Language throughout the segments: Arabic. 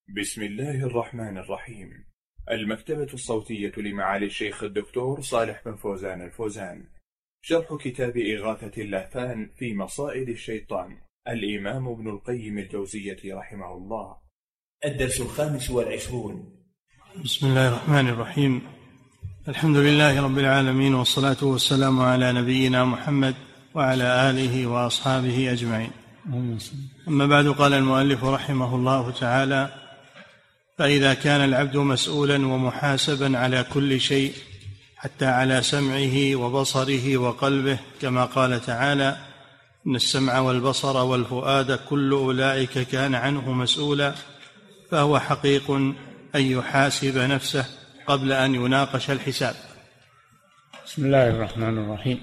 بسم الله الرحمن الرحيم. المكتبة الصوتية لمعالي الشيخ الدكتور صالح بن فوزان الفوزان. شرح كتاب إغاثة اللهفان في مصائد الشيطان، الإمام ابن القيم الجوزية رحمه الله. الدرس 25. بسم الله الرحمن الرحيم. الحمد لله رب العالمين، والصلاة والسلام على نبينا محمد وعلى آله وأصحابه أجمعين. أما بعد، قال المؤلف رحمه الله تعالى: فإذا كان العبد مسؤولا ومحاسبا على كل شيء حتى على سمعه وبصره وقلبه، كما قال تعالى: إن السمع والبصر والفؤاد كل أولئك كان عنه مسؤولا، فهو حقيق أن يحاسب نفسه قبل أن يناقش الحساب. بسم الله الرحمن الرحيم.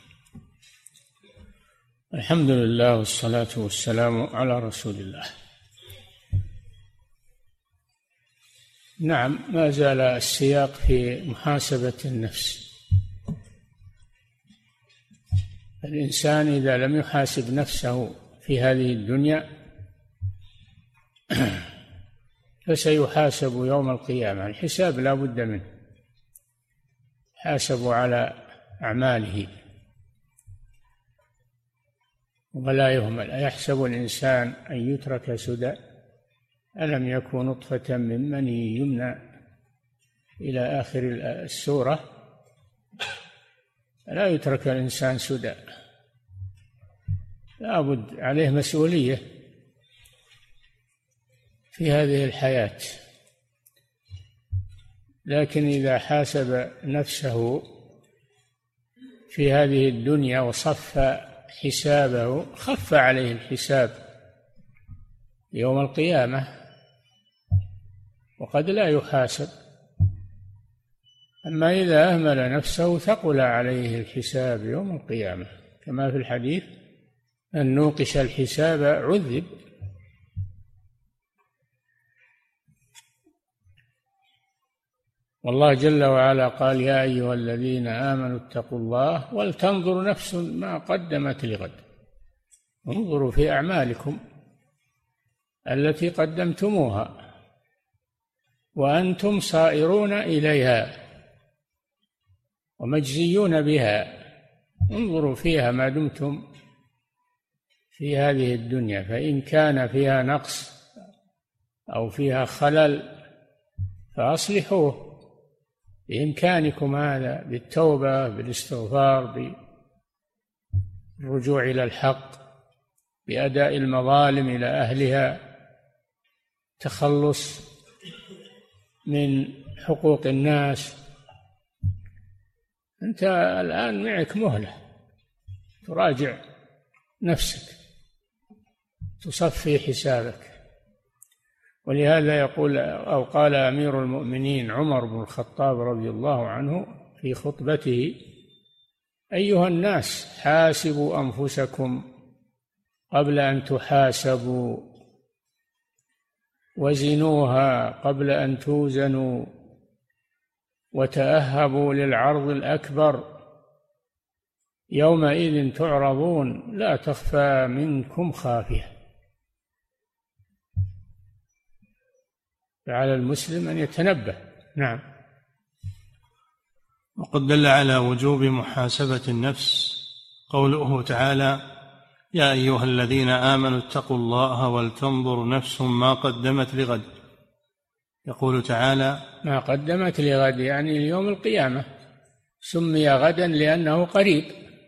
الحمد لله والصلاة والسلام على رسول الله. نعم، ما زال السياق في محاسبة النفس. الإنسان إذا لم يحاسب نفسه في هذه الدنيا فسيحاسب يوم القيامة. الحساب لا بد منه، حاسب على أعماله ولا يهمل. أيحسب الإنسان أن يترك سدى ألم يكن نطفة من مني يمنى إلى آخر السورة. لا يترك الإنسان سدى، لا بد عليه مسؤولية في هذه الحياة. لكن إذا حاسب نفسه في هذه الدنيا وصف حسابه خف عليه الحساب يوم القيامة، وقد لا يحاسب. أما إذا أهمل نفسه ثقل عليه الحساب يوم القيامة، كما في الحديث: أن نوقش الحساب عذب. والله جل وعلا قال: يا أيها الذين آمنوا اتقوا الله ولتنظر نفس ما قدمت لغد. انظروا في أعمالكم التي قدمتموها وأنتم صائرون إليها ومجزيون بها. انظروا فيها ما دمتم في هذه الدنيا، فإن كان فيها نقص أو فيها خلل فأصلحوه بإمكانكم هذا، بالتوبة، بالاستغفار، بالرجوع إلى الحق، بأداء المظالم إلى أهلها، تخلص من حقوق الناس. أنت الآن معك مهلة تراجع نفسك، تصفي حسابك. ولهذا يقول أو قال أمير المؤمنين عمر بن الخطاب رضي الله عنه في خطبته: أيها الناس، حاسبوا أنفسكم قبل أن تحاسبوا، وزنوها قبل أن توزنوا، وتأهبوا للعرض الأكبر، يومئذ تعرضون لا تخفى منكم خافية. فعلى المسلم أن يتنبه. نعم. وقد دل على وجوب محاسبة النفس قوله تعالى: يا أيها الذين آمنوا اتقوا الله ولتنظر نفس ما قدمت لغد. يقول تعالى: ما قدمت لغد يعني اليوم القيامة، سمي غدا لأنه قريب.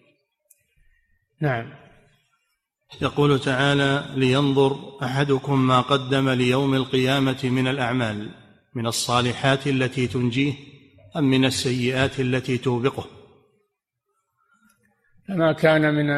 نعم. يقول تعالى: لينظر أحدكم ما قدم ليوم القيامة من الأعمال، من الصالحات التي تنجيه أم من السيئات التي توبقه. فما كان من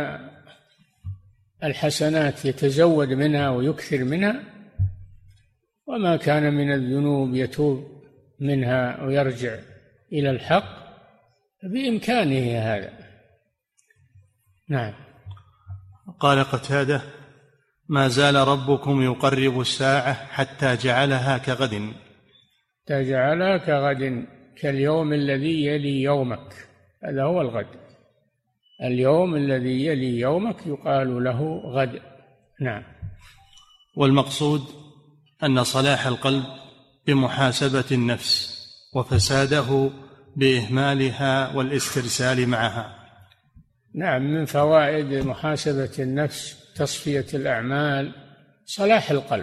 الحسنات يتزود منها ويكثر منها، وما كان من الذنوب يتوب منها ويرجع إلى الحق، بإمكانه هذا. نعم. قال قتادة: ما زال ربكم يقرب الساعة حتى جعلها كغد. تجعلها كغد، كاليوم الذي يلي يومك. هذا هو الغد. اليوم الذي يلي يومك يقال له غد. نعم. والمقصود أن صلاح القلب بمحاسبة النفس وفساده بإهمالها والاسترسال معها. نعم، من فوائد محاسبة النفس تصفية الأعمال صلاح القلب،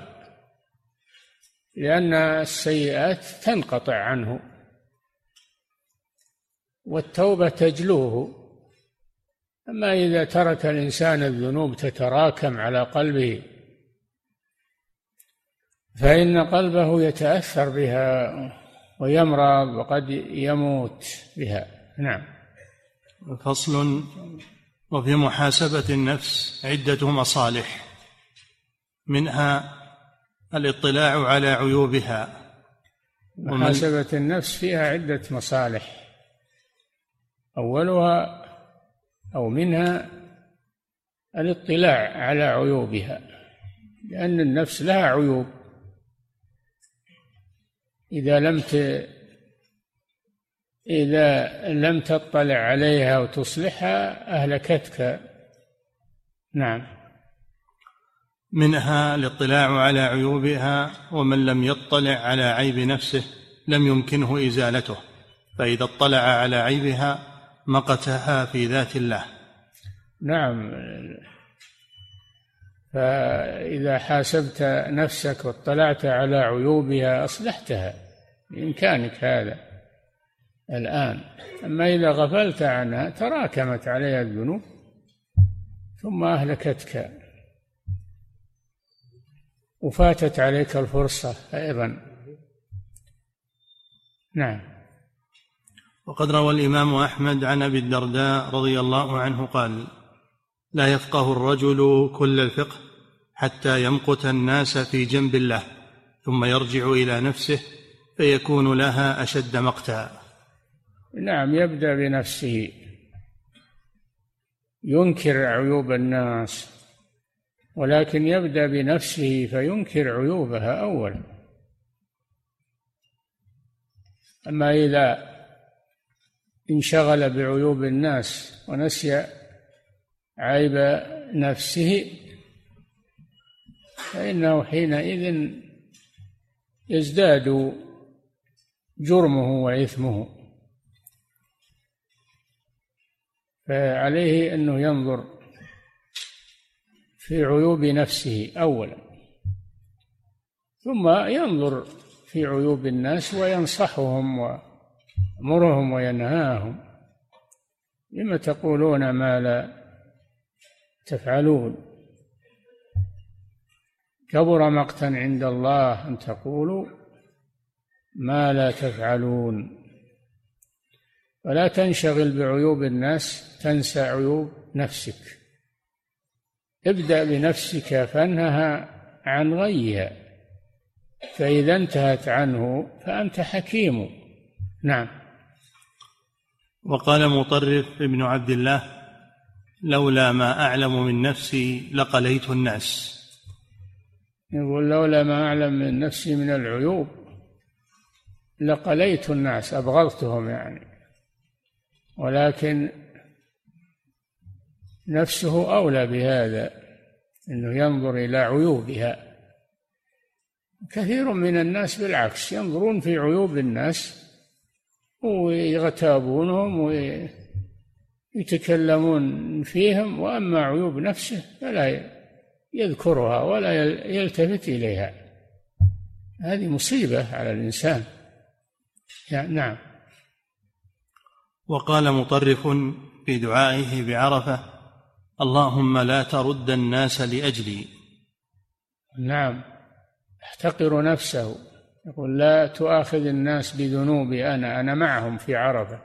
لأن السيئات تنقطع عنه والتوبة تجلوه. أما إذا ترك الإنسان الذنوب تتراكم على قلبه فإن قلبه يتأثر بها ويمرض وقد يموت بها. نعم. فصل. وفي محاسبة النفس عدة مصالح، منها الاطلاع على عيوبها. محاسبة النفس فيها عدة مصالح، أولها أو منها الاطلاع على عيوبها، لأن النفس لها عيوب، إذا لم تطلع عليها وتصلحها أهلكتك. نعم. منها الاطلاع على عيوبها، ومن لم يطلع على عيب نفسه لم يمكنه إزالته، فإذا اطلع على عيبها مقتها في ذات الله. نعم، فإذا حاسبت نفسك واطلعت على عيوبها أصلحتها بإمكانك هذا الآن. أما إذا غفلت عنها تراكمت عليها الذنوب ثم أهلكتك وفاتت عليك الفرصة أيضا. نعم. وقد روى الإمام أحمد عن أبي الدرداء رضي الله عنه قال: لا يفقه الرجل كل الفقه حتى يمقت الناس في جنب الله، ثم يرجع إلى نفسه فيكون لها أشد مقتا. نعم، يبدأ بنفسه، ينكر عيوب الناس، ولكن يبدأ بنفسه فينكر عيوبها أولا. أما إذا انشغل بعيوب الناس ونسي عيب نفسه فإنه حينئذ يزداد جرمه وإثمه. فعليه أنه ينظر في عيوب نفسه أولا، ثم ينظر في عيوب الناس وينصحهم ويأمرهم وينهاهم: لم تقولون ما لا تفعلون، كبر مقتا عند الله أن تقولوا ما لا تفعلون. ولا تنشغل بعيوب الناس، تنسى عيوب نفسك. ابدأ بنفسك فانهها عن غيها، فإذا انتهت عنه فأنت حكيم. نعم. وقال مطرف ابن عبد الله: لولا ما أعلم من نفسي لقليت الناس. يقول: لولا ما أعلم من نفسي من العيوب لقليت الناس، أبغضتهم يعني. ولكن نفسه أولى بهذا، أنه ينظر إلى عيوبها. كثير من الناس بالعكس ينظرون في عيوب الناس ويغتابونهم ويتكلمون فيهم، وأما عيوب نفسه فلا يذكرها ولا يلتفت إليها. هذه مصيبة على الإنسان. نعم. وقال مطرف في دعائه بعرفة: اللهم لا ترد الناس لأجلي. نعم، احتقر نفسه، يقول: لا تؤاخذ الناس بذنوبي، أنا معهم في عرفة.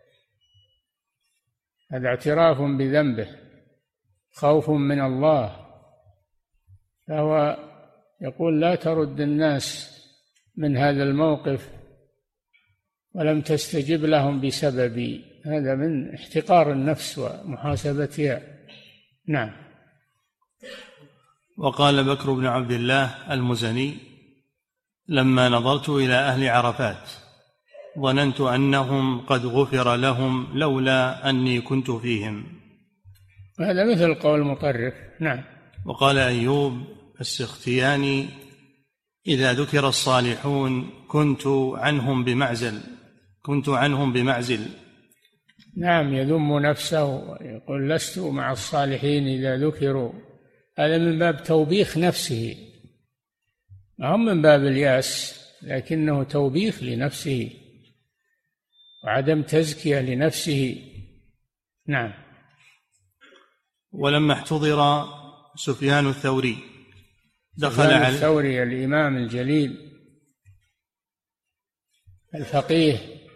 هذا اعتراف بذنبه، خوف من الله. فهو يقول: لا ترد الناس من هذا الموقف ولم تستجب لهم بسببي. هذا من احتقار النفس ومحاسبتها. نعم. وقال بكر بن عبد الله المزني: لما نظرت إلى أهل عرفات ظننت أنهم قد غفر لهم لولا أني كنت فيهم. هذا مثل قول مطرف. نعم. وقال أيوب السختياني: إذا ذكر الصالحون كنت عنهم بمعزل. نعم، يذم نفسه، يقول لست مع الصالحين إذا ذكروا. هذا من باب توبيخ نفسه، ما هم من باب الياس، لكنه توبيخ لنفسه وعدم تزكية لنفسه. نعم. ولما احتضر سفيان الثوري الثوري الإمام الجليل الفقيه،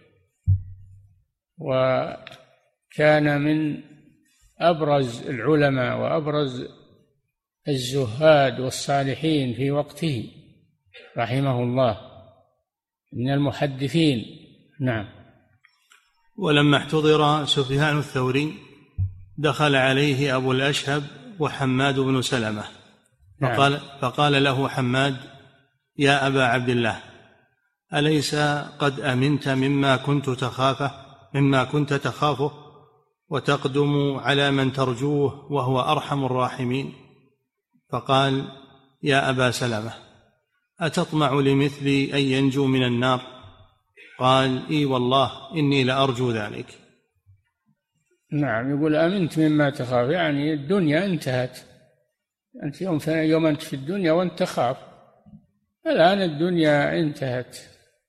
وكان من أبرز العلماء وأبرز الزهاد والصالحين في وقته رحمه الله، من المحدثين. نعم. ولما احتضر سفيان الثوري دخل عليه أبو الأشهب وحماد بن سلمة، فقال له حماد: يا أبا عبد الله، أليس قد أمنت مما كنت تخافه وتقدم على من ترجوه وهو أرحم الراحمين؟ فقال: يا أبا سلمة، أتطمع لمثلي أن ينجو من النار؟ قال: إي والله إني لأرجو ذلك. نعم، يقول أمنت مما تخاف، يعني الدنيا انتهت، أنت يوم أنت في الدنيا وأنت تخاف، الآن الدنيا انتهت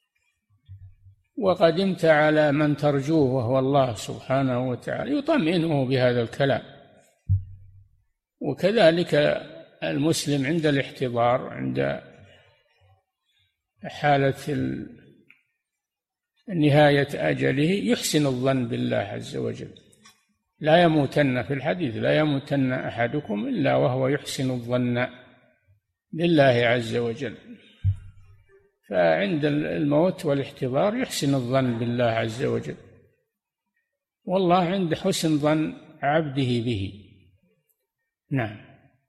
وقدمت على من ترجوه وهو الله سبحانه وتعالى، يطمئنه بهذا الكلام. وكذلك المسلم عند الاحتضار، عند حالة نهاية أجله، يحسن الظن بالله عز وجل. لا يموتن، في الحديث: لا يموتن أحدكم إلا وهو يحسن الظن بالله عز وجل. فعند الموت والاحتضار يحسن الظن بالله عز وجل، والله عند حسن ظن عبده به. نعم.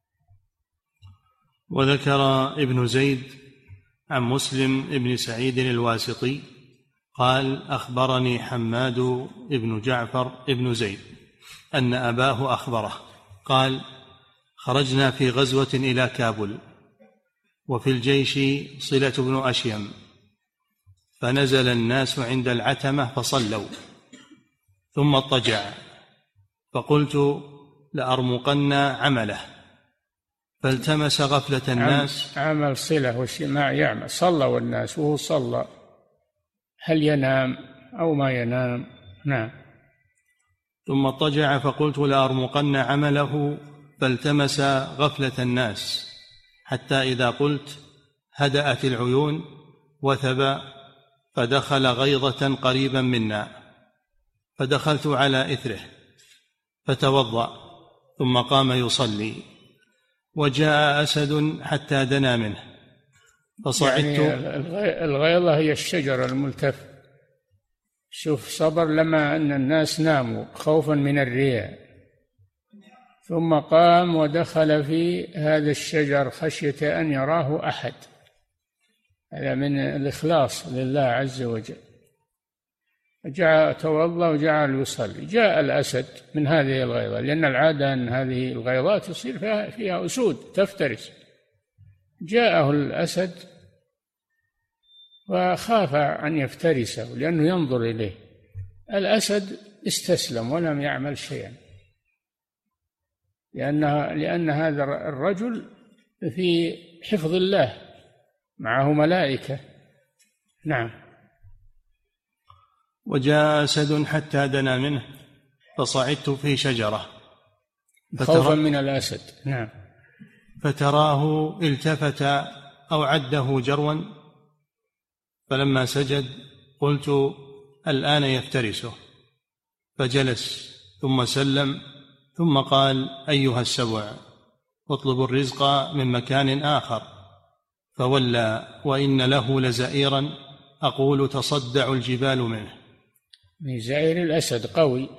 وذكر ابن زيد عن مسلم ابن سعيد الواسطي قال: أخبرني حماد ابن جعفر ابن زيد أن أباه أخبره قال: خرجنا في غزوة إلى كابل، وفي الجيش صلة بن أشيم، فنزل الناس عند العتمة فصلوا، ثم اضطجع، فقلت لأرمقن عمله، فالتمس غفلة الناس. عمل صلة ما يعمل، صلوا الناس وهو صلى، هل ينام أو ما ينام؟ نعم. ثم اضطجع، فقلت لأرمقن عمله، فالتمس غفلة الناس، حتى إذا قلت هدأت العيون وثب، فدخل غيضة قريبا منا، فدخلت على إثره فتوضأ، ثم قام يصلي، وجاء أسد حتى دنا منه، فصعدت. يعني الغيضة هي الشجر الملتف. شوف، صبر لما أن الناس ناموا خوفا من الرياء، ثم قام ودخل في هذا الشجر خشية أن يراه أحد. هذا من الإخلاص لله عز وجل. جاء توضأ وجعل يصلي. جاء الأسد من هذه الغيظة، لأن العادة أن هذه الغيظات يصير فيها أسود تفترس. جاءه الأسد وخاف أن يفترسه لأنه ينظر إليه. الأسد استسلم ولم يعمل شيئا، لأن هذا الرجل في حفظ الله، معه ملائكة. نعم. وجاء أسد حتى دنا منه، فصعدت في شجرة خوفا من الأسد. نعم. فتراه التفت أو عده جروا، فلما سجد قلت الآن يفترسه، فجلس ثم سلم، ثم قال أيها السبع اطلبوا الرزق من مكان آخر، فولى وإن له لزئيرا أقول تصدع الجبال منه. من زئير الأسد قوي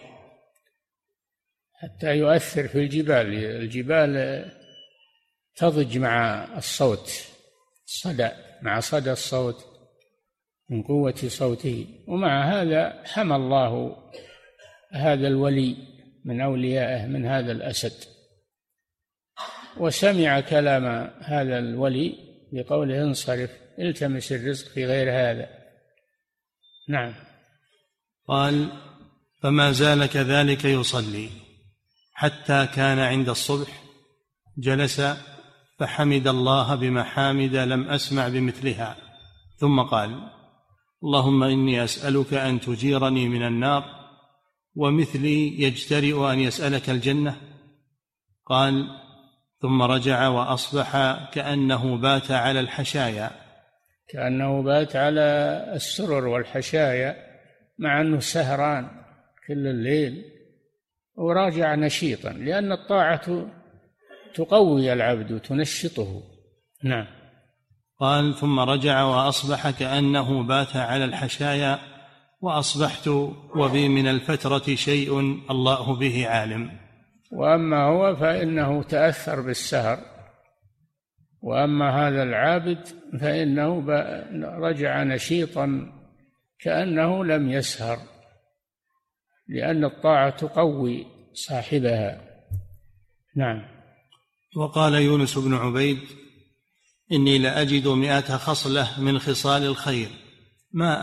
حتى يؤثر في الجبال تضج مع الصوت، صدى مع صدى الصوت من قوة صوته. ومع هذا حمى الله هذا الولي من أوليائه من هذا الأسد، وسمع كلام هذا الولي بقوله انصرف التمس الرزق في غير هذا. نعم. قال: فما زال كذلك يصلي حتى كان عند الصبح جلس فحمد الله بمحامد لم أسمع بمثلها، ثم قال: اللهم إني أسألك أن تجيرني من النار، ومثلي يجترئ أن يسألك الجنة. قال: ثم رجع وأصبح كأنه بات على الحشايا، كأنه بات على السرر والحشايا، مع أنه سهران كل الليل، وراجع نشيطا، لأن الطاعة تقوي العبد وتنشطه. نعم. قال: ثم رجع وأصبح كأنه بات على الحشايا، وأصبحت وبي من الفترة شيء الله به عالم. وأما هو فإنه تأثر بالسهر، وأما هذا العابد فإنه رجع نشيطا كأنه لم يسهر، لأن الطاعة تقوي صاحبها. نعم. وقال يونس بن عبيد: إني لأجد 100 خصلة من خصال الخير ما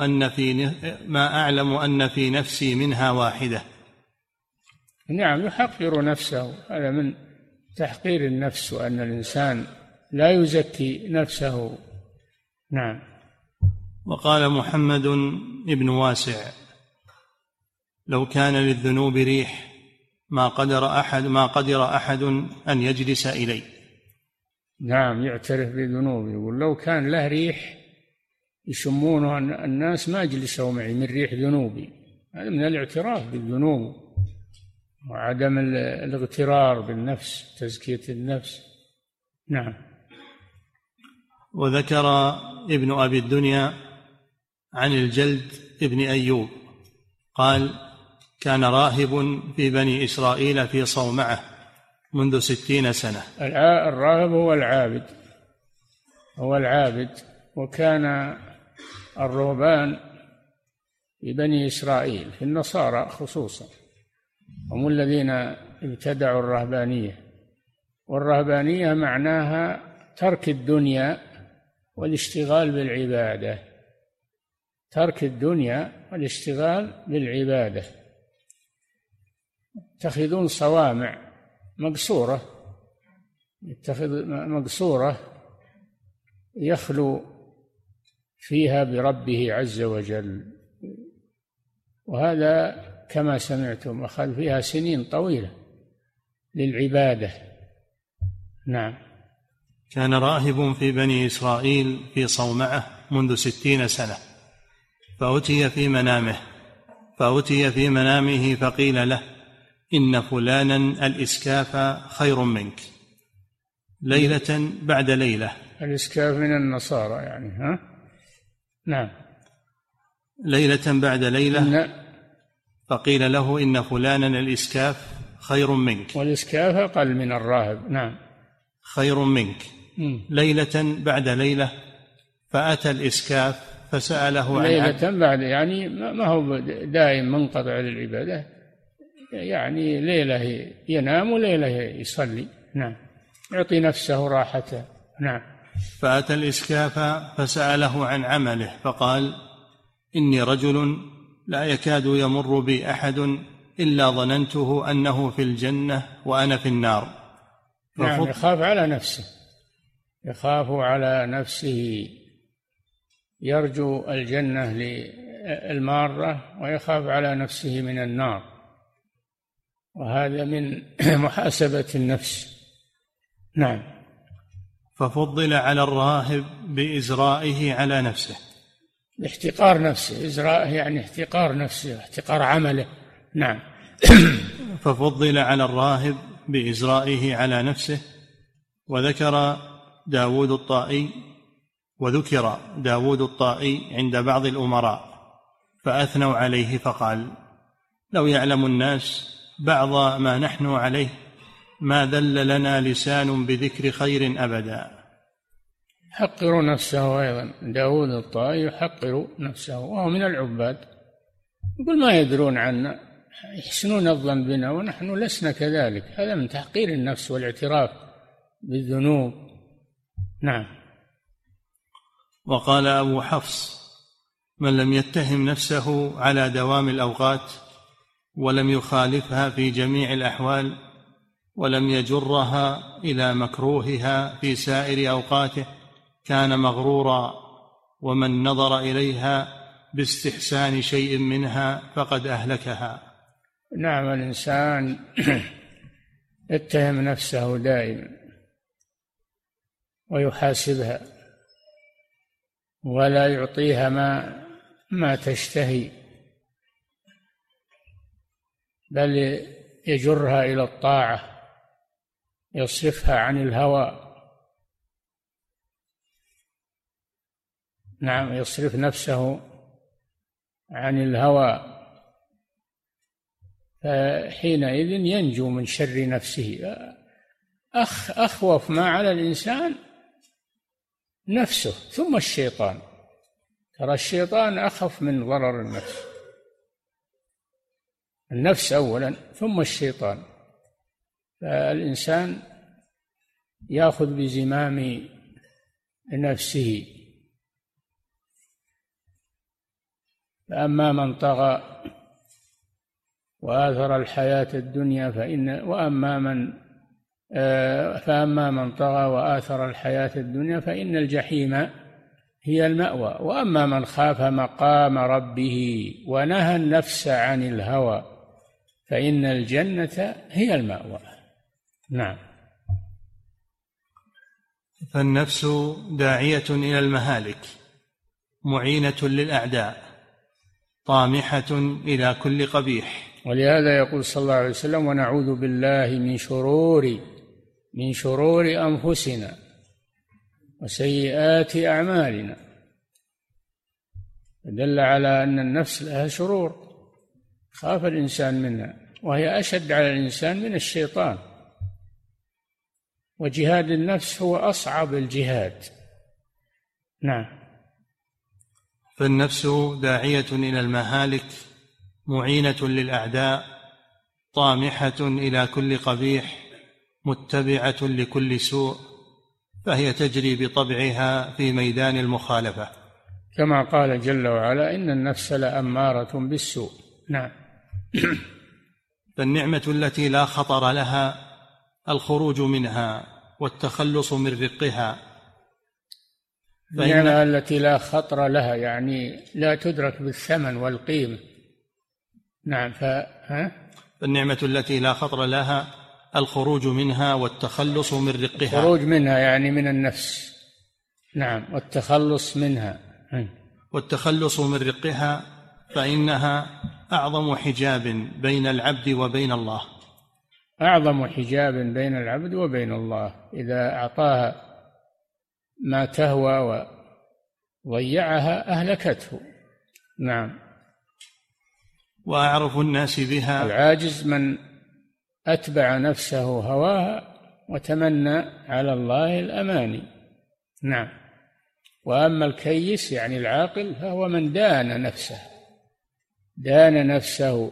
أعلم أن في نفسي منها واحدة. نعم، يحقر نفسه، هذا من تحقير النفس، وأن الإنسان لا يزكي نفسه. نعم. وقال محمد بن واسع: لو كان للذنوب ريح ما قدر أحد أن يجلس إليه. نعم، يعترف بذنوبه، يقول لو كان له ريح يشمونه الناس ما جلسوا معي من ريح ذنوبي. هذا من الاعتراف بالذنوب وعدم الاغترار بالنفس، تزكية النفس. نعم. وذكر ابن أبي الدنيا عن الجلد ابن أيوب قال: كان راهب في بني إسرائيل في صومعة منذ 60 سنة. الراهب هو العابد، وكان الرهبان في بني إسرائيل في النصارى خصوصا هم الذين ابتدعوا الرهبانية، والرهبانية معناها ترك الدنيا والاشتغال بالعبادة، ترك الدنيا والاشتغال بالعبادة. يتخذون صوامع مقصورة يخلو فيها بربه عز وجل، وهذا كما سمعتم أخذ فيها سنين طويلة للعبادة. نعم. كان راهب في بني إسرائيل في صومعة منذ 60 سنة، فأتي في منامه فقيل له: إن فلانا الإسكاف خير منك. ليلة بعد ليلة. الإسكاف من النصارى يعني، ها؟ نعم. ليلة بعد ليلة فقيل له: إن فلانا الإسكاف خير منك. والإسكاف أقل من الراهب. نعم. خير منك. ليلة بعد ليلة فأتى الإسكاف فسأله عن ليلة بعد، يعني ما هو دائم منقطع للعبادة، يعني ليلة ينام وليلة يصلي. نعم، يعطي نفسه راحته. نعم. فأتى الإسكاف فسأله عن عمله فقال: إني رجل لا يكاد يمر بي أحد إلا ظننته أنه في الجنة وأنا في النار. نعم، يخاف على نفسه، يرجو الجنة للمارة ويخاف على نفسه من النار، وهذا من محاسبة النفس. نعم. ففضل على الراهب بإزرائه على نفسه، باحتقار نفسه. إزراء يعني احتقار نفسه، احتقار عمله. نعم. ففضل على الراهب بإزرائه على نفسه. وذكر داود الطائي عند بعض الأمراء فأثنوا عليه فقال: لو يعلم الناس بعض ما نحن عليه ما ذل لنا لسان بذكر خير أبدا. حقروا نفسه أيضا. داود الطائي يحقر نفسه وهو من العباد، يقول ما يدرون عنا، يحسنون الظن بنا ونحن لسنا كذلك. هذا من تحقير النفس والاعتراف بالذنوب. نعم. وقال أبو حفص: من لم يتهم نفسه على دوام الأوقات ولم يخالفها في جميع الأحوال ولم يجرها إلى مكروهها في سائر أوقاته كان مغرورا، ومن نظر إليها باستحسان شيء منها فقد أهلكها. نعم، الإنسان يتهم نفسه دائما ويحاسبها ولا يعطيها ما تشتهي، بل يجرها إلى الطاعة، يصرفها عن الهوى. نعم، يصرف نفسه عن الهوى، فحينئذ ينجو من شر نفسه. أخوف ما على الإنسان نفسه ثم الشيطان. ترى الشيطان أخف من ضرر النفس أولا ثم الشيطان. فالإنسان يأخذ بزمام نفسه. فأما من طغى وآثر الحياة الدنيا فأما من طغى وآثر الحياة الدنيا فإن الجحيم هي المأوى، وأما من خاف مقام ربه ونهى النفس عن الهوى فإن الجنة هي المأوى. نعم. فالنفس داعية إلى المهالك، معينة للأعداء، طامحة إلى كل قبيح. ولهذا يقول صلى الله عليه وسلم: ونعوذ بالله من شرور أنفسنا وسيئات أعمالنا. دل على أن النفس لها شرور خاف الإنسان منها، وهي أشد على الإنسان من الشيطان. وجهاد النفس هو أصعب الجهاد. نعم. فالنفس داعية إلى المهالك، معينة للأعداء، طامحة إلى كل قبيح، متبعة لكل سوء، فهي تجري بطبعها في ميدان المخالفة، كما قال جل وعلا: إن النفس لأمارة بالسوء. نعم. فالنعمة التي لا خطر لها الخروج منها والتخلص من رقها. النعمة التي لا خطر لها يعني لا تدرك بالثمن والقيمة. نعم. فالنعمة التي لا خطر لها الخروج منها والتخلص من رقها. الخروج منها يعني من النفس. نعم. والتخلص منها. والتخلص من رقها، فإنها أعظم حجاب بين العبد وبين الله. أعظم حجاب بين العبد وبين الله. إذا أعطاها ما تهوى وضيعها أهلكته. نعم. وأعرف الناس بها العاجز من أتبع نفسه هواها وتمنى على الله الأماني. نعم. وأما الكيس يعني العاقل فهو من دان نفسه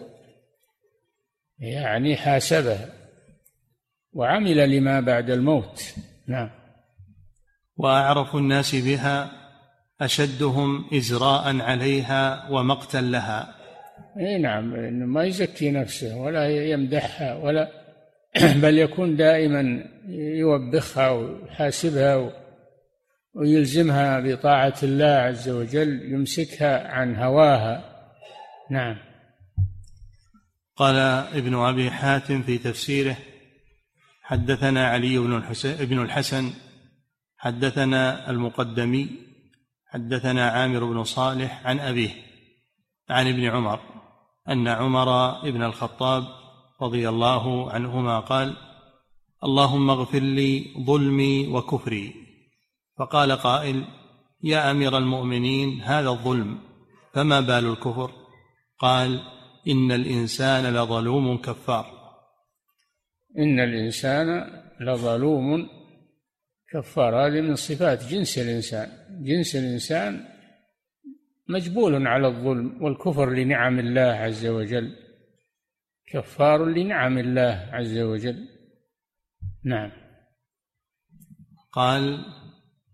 يعني حاسبها وعمل لما بعد الموت. نعم. وأعرف الناس بها أشدهم إزراء عليها ومقتا لها. نعم. ما يزكي نفسه ولا يمدحها ولا بل يكون دائما يوبخها ويحاسبها ويلزمها بطاعة الله عز وجل، يمسكها عن هواها. نعم. قال ابن أبي حاتم في تفسيره: حدثنا علي بن الحسن حدثنا المقدمي حدثنا عامر بن صالح عن أبيه عن ابن عمر أن عمر بن الخطاب رضي الله عنهما قال: اللهم اغفر لي ظلمي وكفري. فقال قائل: يا أمير المؤمنين، هذا الظلم، فما بال الكفر؟ قال: إن الإنسان لظلوم كفار. إن الإنسان لظلوم كفار. هذه من صفات جنس الإنسان مجبول على الظلم والكفر لنعم الله عز وجل، كفار لنعم الله عز وجل. نعم. قال: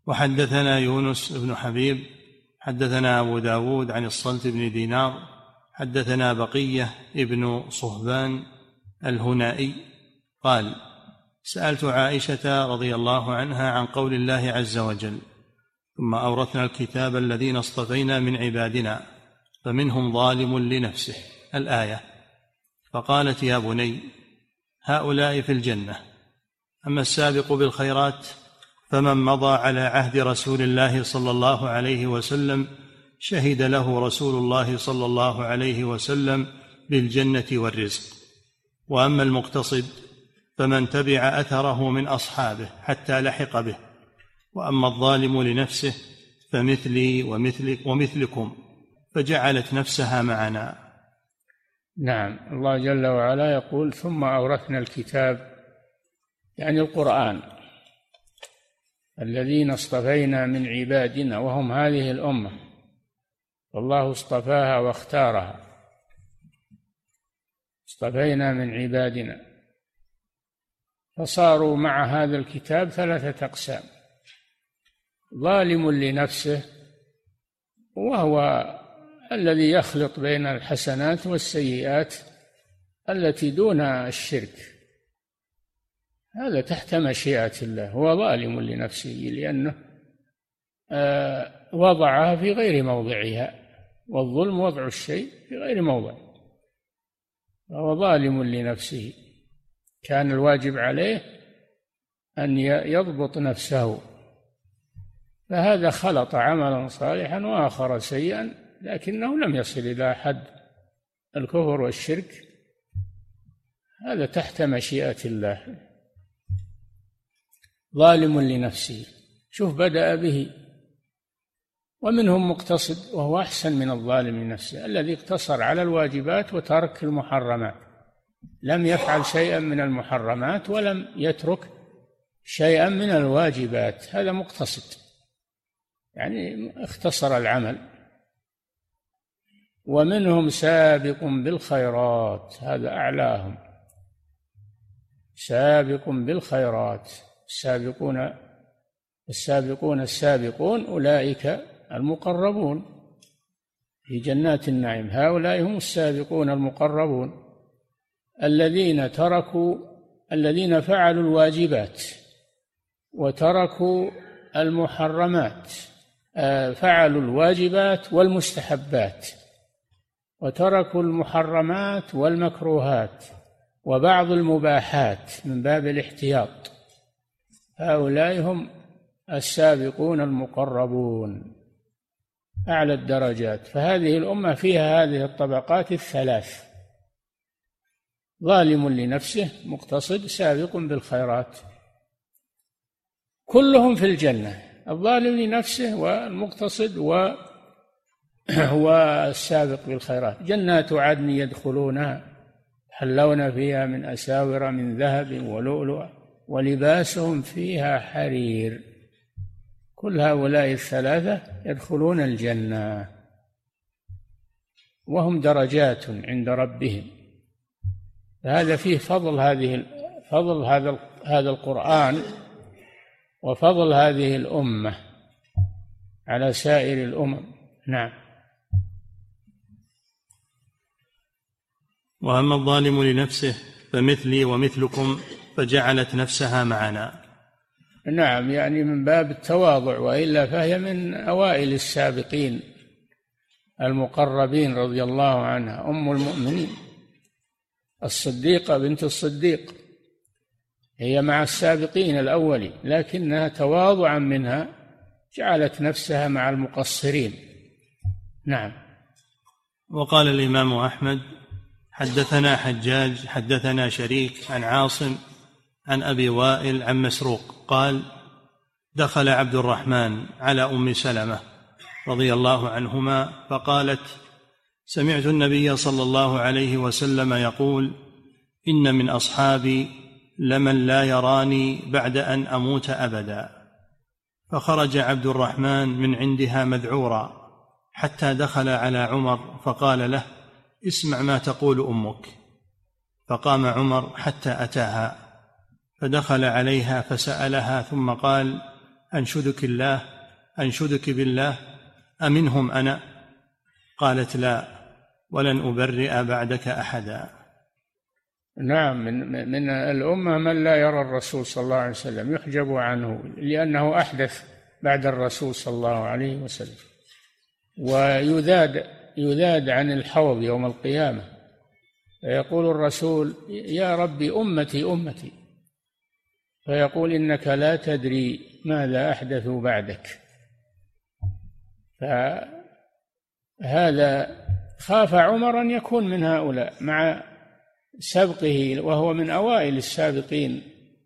وحدثنا يونس بن حبيب حدثنا أبو داود عن الصلت بن دينار حدثنا بقية ابن صهبان الهنائي قال: سألت عائشة رضي الله عنها عن قول الله عز وجل: ثم أورثنا الكتاب الذين اصطفينا من عبادنا فمنهم ظالم لنفسه، الآية، فقالت: يا بني، هؤلاء في الجنة، أما السابق بالخيرات فمن مضى على عهد رسول الله صلى الله عليه وسلم شهد له رسول الله صلى الله عليه وسلم بالجنة والرزق، وأما المقتصد فمن تبع أثره من أصحابه حتى لحق به، وأما الظالم لنفسه فمثلي ومثلكم، فجعلت نفسها معنا. نعم، الله جل وعلا يقول: ثم أورثنا الكتاب، يعني القرآن، الذين اصطفينا من عبادنا، وهم هذه الأمة، والله اصطفاها واختارها، اصطفينا من عبادنا، فصاروا مع هذا الكتاب 3 أقسام: ظالم لنفسه، وهو الذي يخلط بين الحسنات والسيئات التي دون الشرك، هذا تحت مشيئة الله، هو ظالم لنفسه لأنه وضعها في غير موضعها، والظلم وضع الشيء في غير موضعه، فهو ظالم لنفسه، كان الواجب عليه أن يضبط نفسه، فهذا خلط عملا صالحا وآخر سيئا، لكنه لم يصل إلى حد الكفر والشرك، هذا تحت مشيئة الله. ظالم لنفسه، شوف بدأ به، ومنهم مقتصد وهو أحسن من الظالم لنفسه، الذي اقتصر على الواجبات وترك المحرمات، لم يفعل شيئا من المحرمات ولم يترك شيئا من الواجبات، هذا مقتصد، يعني اختصر العمل. ومنهم سابق بالخيرات، هذا أعلاهم، سابق بالخيرات، السابقون أولئك المقربون في جنات النعيم، هؤلاء هم السابقون المقربون، الذين فعلوا الواجبات وتركوا المحرمات، فعلوا الواجبات والمستحبات وتركوا المحرمات والمكروهات وبعض المباحات من باب الاحتياط، هؤلاء هم السابقون المقربون، أعلى الدرجات. فهذه الأمة فيها هذه الطبقات 3: ظالم لنفسه، مقتصد، سابق بالخيرات، كلهم في الجنة، الظالم لنفسه والمقتصد والسابق بالخيرات، جنات عدن يدخلونها يحلون فيها من أساور من ذهب ولؤلؤ ولباسهم فيها حرير، كل هؤلاء 3 يدخلون الجنة، وهم درجات عند ربهم. هذا فيه فضل هذا القرآن وفضل هذه الأمة على سائر الأمم. نعم. وأما الظالم لنفسه فمثلي ومثلكم، فجعلت نفسها معنا. نعم، يعني من باب التواضع، وإلا فهي من أوائل السابقين المقربين رضي الله عنها، أم المؤمنين الصديقة بنت الصديق، هي مع السابقين الأولين، لكنها تواضعا منها جعلت نفسها مع المقصرين. نعم. وقال الإمام أحمد: حدثنا حجاج حدثنا شريك عن عاصم عن أبي وائل عن مسروق قال: دخل عبد الرحمن على أم سلمة رضي الله عنهما فقالت: سمعت النبي صلى الله عليه وسلم يقول: إن من أصحابي لمن لا يراني بعد أن أموت أبدا. فخرج عبد الرحمن من عندها مذعورا حتى دخل على عمر فقال له: اسمع ما تقول أمك. فقام عمر حتى أتاها، فدخل عليها فسألها، ثم قال: أنشدك بالله أمنهم أنا؟ قالت لا، ولن أبرئ بعدك أحدا. نعم، من الأمة من لا يرى الرسول صلى الله عليه وسلم، يحجب عنه لأنه أحدث بعد الرسول صلى الله عليه وسلم، ويذاد عن الحوض يوم القيامة، فيقول الرسول يا ربي أمتي أمتي، فيقول إنك لا تدري ماذا أحدثوا بعدك. فهذا خاف عمر أن يكون من هؤلاء مع سبقه، وهو من أوائل السابقين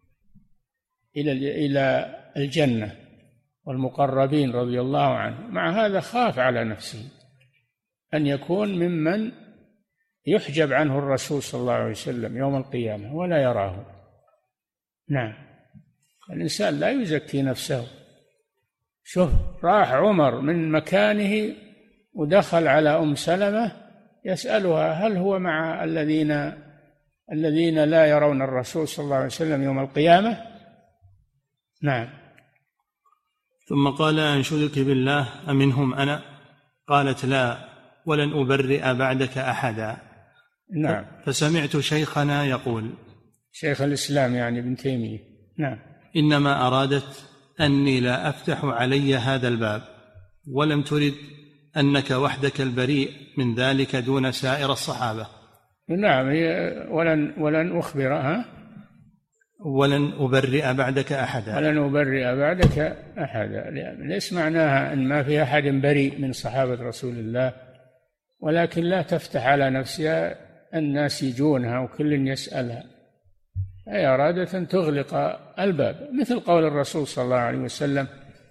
إلى الجنة والمقربين رضي الله عنه. مع هذا خاف على نفسه أن يكون ممن يحجب عنه الرسول صلى الله عليه وسلم يوم القيامة ولا يراه. نعم، الإنسان لا يزكي نفسه. شوف، راح عمر من مكانه ودخل على أم سلمة يسألها هل هو مع الذين لا يرون الرسول صلى الله عليه وسلم يوم القيامة؟ نعم. ثم قال أنشدك بالله أمنهم أنا؟ قالت لا، ولن أبرئ بعدك أحدا. نعم. فسمعت شيخنا يقول، شيخ الإسلام يعني ابن تيمية، نعم، إنما أرادت أني لا أفتح علي هذا الباب، ولم ترد أنك وحدك البريء من ذلك دون سائر الصحابة. نعم، ولن أخبرها، ولن أبرئ بعدك أحدا، ولن أبرئ بعدك أحدا. ليس معناها أن ما في أحد بريء من صحابة رسول الله، ولكن لا تفتح على نفسها، الناس يجونها وكل يسألها. هي أرادت أن تغلق الباب، مثل قول الرسول صلى الله عليه وسلم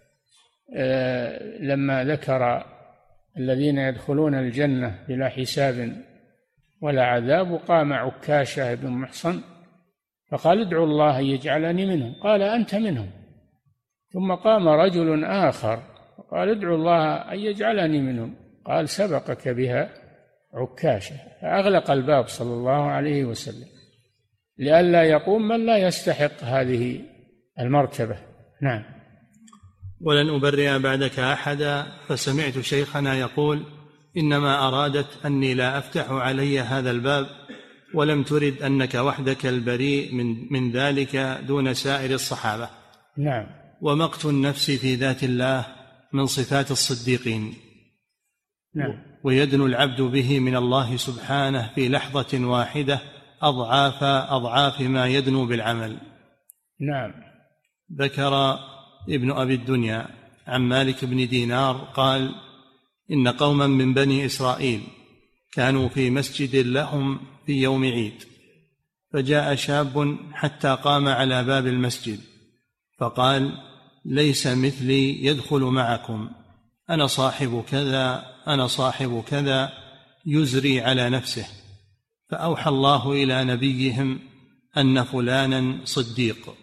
لما ذكر الذين يدخلون الجنة بلا حساب ولا عذاب، وقام عكاشة بن محصن فقال ادعوا الله أن يجعلني منهم، قال أنت منهم. ثم قام رجل آخر قال ادعوا الله أن يجعلني منهم، قال سبقك بها عكاشة. فأغلق الباب صلى الله عليه وسلم لئلا يقوم من لا يستحق هذه المرتبة. نعم. ولن أبرئ بعدك أحدا. فسمعت شيخنا يقول إنما أرادت أني لا أفتح علي هذا الباب، ولم ترد أنك وحدك البريء من ذلك دون سائر الصحابة. نعم. ومقت النفس في ذات الله من صفات الصديقين. نعم. ويدنو العبد به من الله سبحانه في لحظة واحدة أضعاف ما يدنو بالعمل. نعم. ذكر ابن أبي الدنيا عن مالك بن دينار قال إن قوما من بني إسرائيل كانوا في مسجد لهم في يوم عيد، فجاء شاب حتى قام على باب المسجد فقال ليس مثلي يدخل معكم، أنا صاحب كذا أنا صاحب كذا، يزري على نفسه. فأوحى الله إلى نبيهم أن فلانا صديق.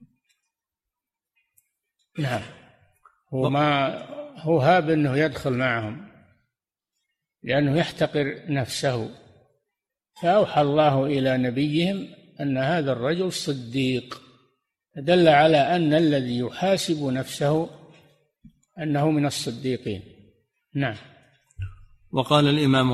نعم. هو هاب أنه يدخل معهم لأنه يحتقر نفسه، فأوحى الله إلى نبيهم أن هذا الرجل صديق، دل على أن الذي يحاسب نفسه أنه من الصديقين. نعم. وقال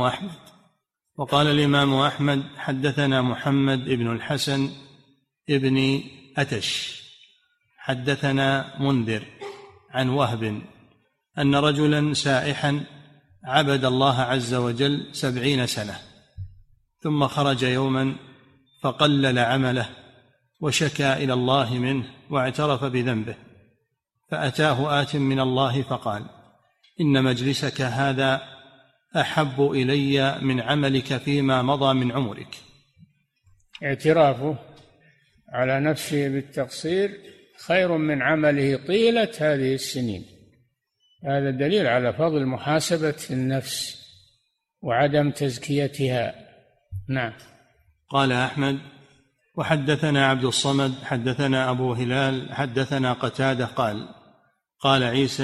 الإمام أحمد حدثنا محمد بن الحسن ابن أتش حدثنا منذر عن وهب أن رجلا سائحا عبد الله عز وجل 70 سنة، ثم خرج يوما فقلل عمله وشكى إلى الله منه واعترف بذنبه، فأتاه آت من الله فقال إن مجلسك هذا أحب إلي من عملك فيما مضى من عمرك. اعترافه على نفسه بالتقصير خير من عمله طيلة هذه السنين. هذا دليل على فضل محاسبة النفس وعدم تزكيتها. نعم. قال أحمد وحدثنا عبد الصمد حدثنا أبو هلال حدثنا قتادة قال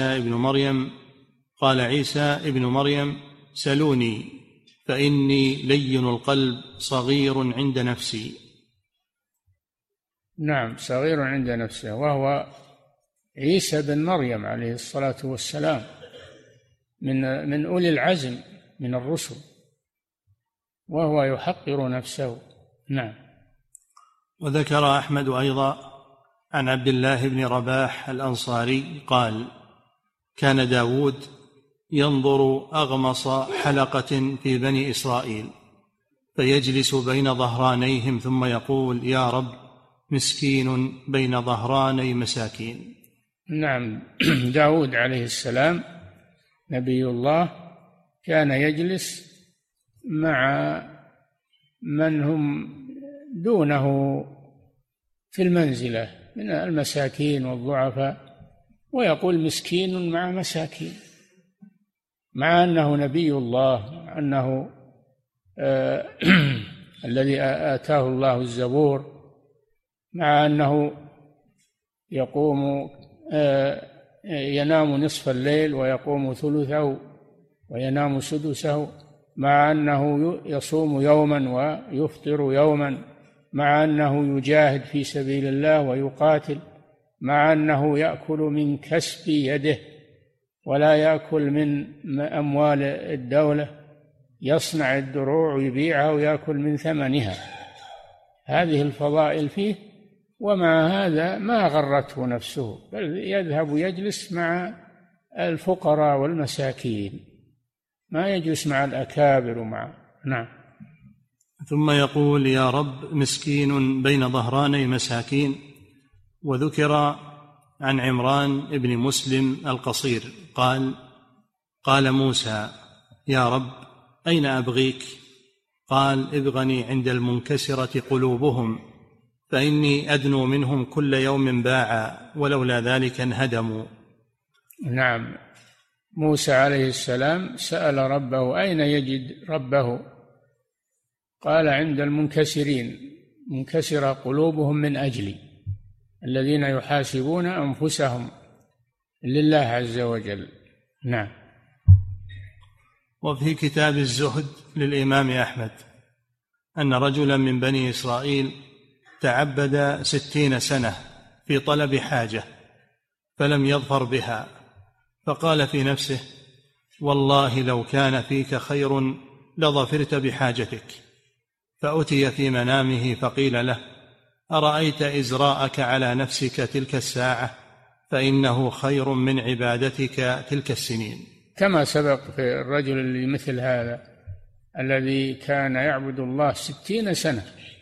عيسى ابن مريم سلوني فإني لين القلب صغير عند نفسي. نعم، صغير عند نفسه، وهو عيسى بن مريم عليه الصلاة والسلام من أولي العزم من الرسل، وهو يحقر نفسه. نعم. وذكر أحمد أيضا عن عبد الله بن رباح الأنصاري قال: كان داود ينظر أغمص حلقة في بني إسرائيل فيجلس بين ظهرانيهم ثم يقول: يا رب مسكين بين ظهراني مساكين. نعم. داود عليه السلام نبي الله كان يجلس مع من هم دونه في المنزلة من المساكين والضعفاء، ويقول مسكين مع مساكين، مع أنه نبي الله، أنه الذي آتاه الله الزبور، مع أنه يقوم ينام نصف الليل ويقوم ثلثه وينام سدسه، مع أنه يصوم يوما ويفطر يوما، مع أنه يجاهد في سبيل الله ويقاتل، مع أنه يأكل من كسب يده ولا يأكل من أموال الدولة، يصنع الدروع ويبيعها ويأكل من ثمنها. هذه الفضائل فيه، ومع هذا ما غرته نفسه، بل يذهب يجلس مع الفقراء والمساكين، ما يجلس مع الأكابر نعم. ثم يقول: يا رب مسكين بين ظهراني مساكين. وذكر عن عمران بن مسلم القصير قال: قال موسى: يا رب أين أبغيك؟ قال: ابغني عند المنكسرة قلوبهم، فإني أدنو منهم كل يوم باعا، ولولا ذلك انهدموا. نعم. موسى عليه السلام سأل ربه أين يجد ربه؟ قال: عند المنكسرين، منكسر قلوبهم من أجلي، الذين يحاسبون أنفسهم لله عز وجل. نعم. وفي كتاب الزهد للإمام أحمد أن رجلا من بني إسرائيل تعبد 60 سنة في طلب حاجة فلم يظفر بها، فقال في نفسه: والله لو كان فيك خير لظفرت بحاجتك. فأتي في منامه فقيل له: أرأيت إزراءك على نفسك تلك الساعة؟ فإنه خير من عبادتك تلك السنين. كما سبق في الرجل اللي مثل هذا الذي كان يعبد الله 60 سنة،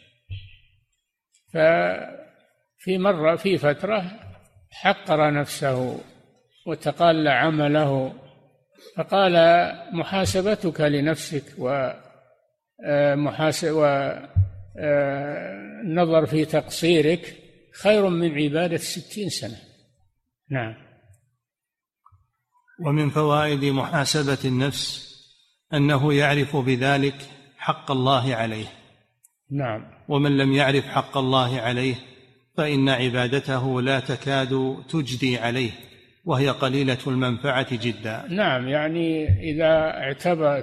في فترة حقر نفسه وتقال عمله، فقال: محاسبتك لنفسك والنظر في تقصيرك خير من عبادة 60 سنة. نعم. ومن فوائد محاسبة النفس أنه يعرف بذلك حق الله عليه. نعم. ومن لم يعرف حق الله عليه فإن عبادته لا تكاد تجدي عليه، وهي قليلة المنفعة جدا. نعم. يعني إذا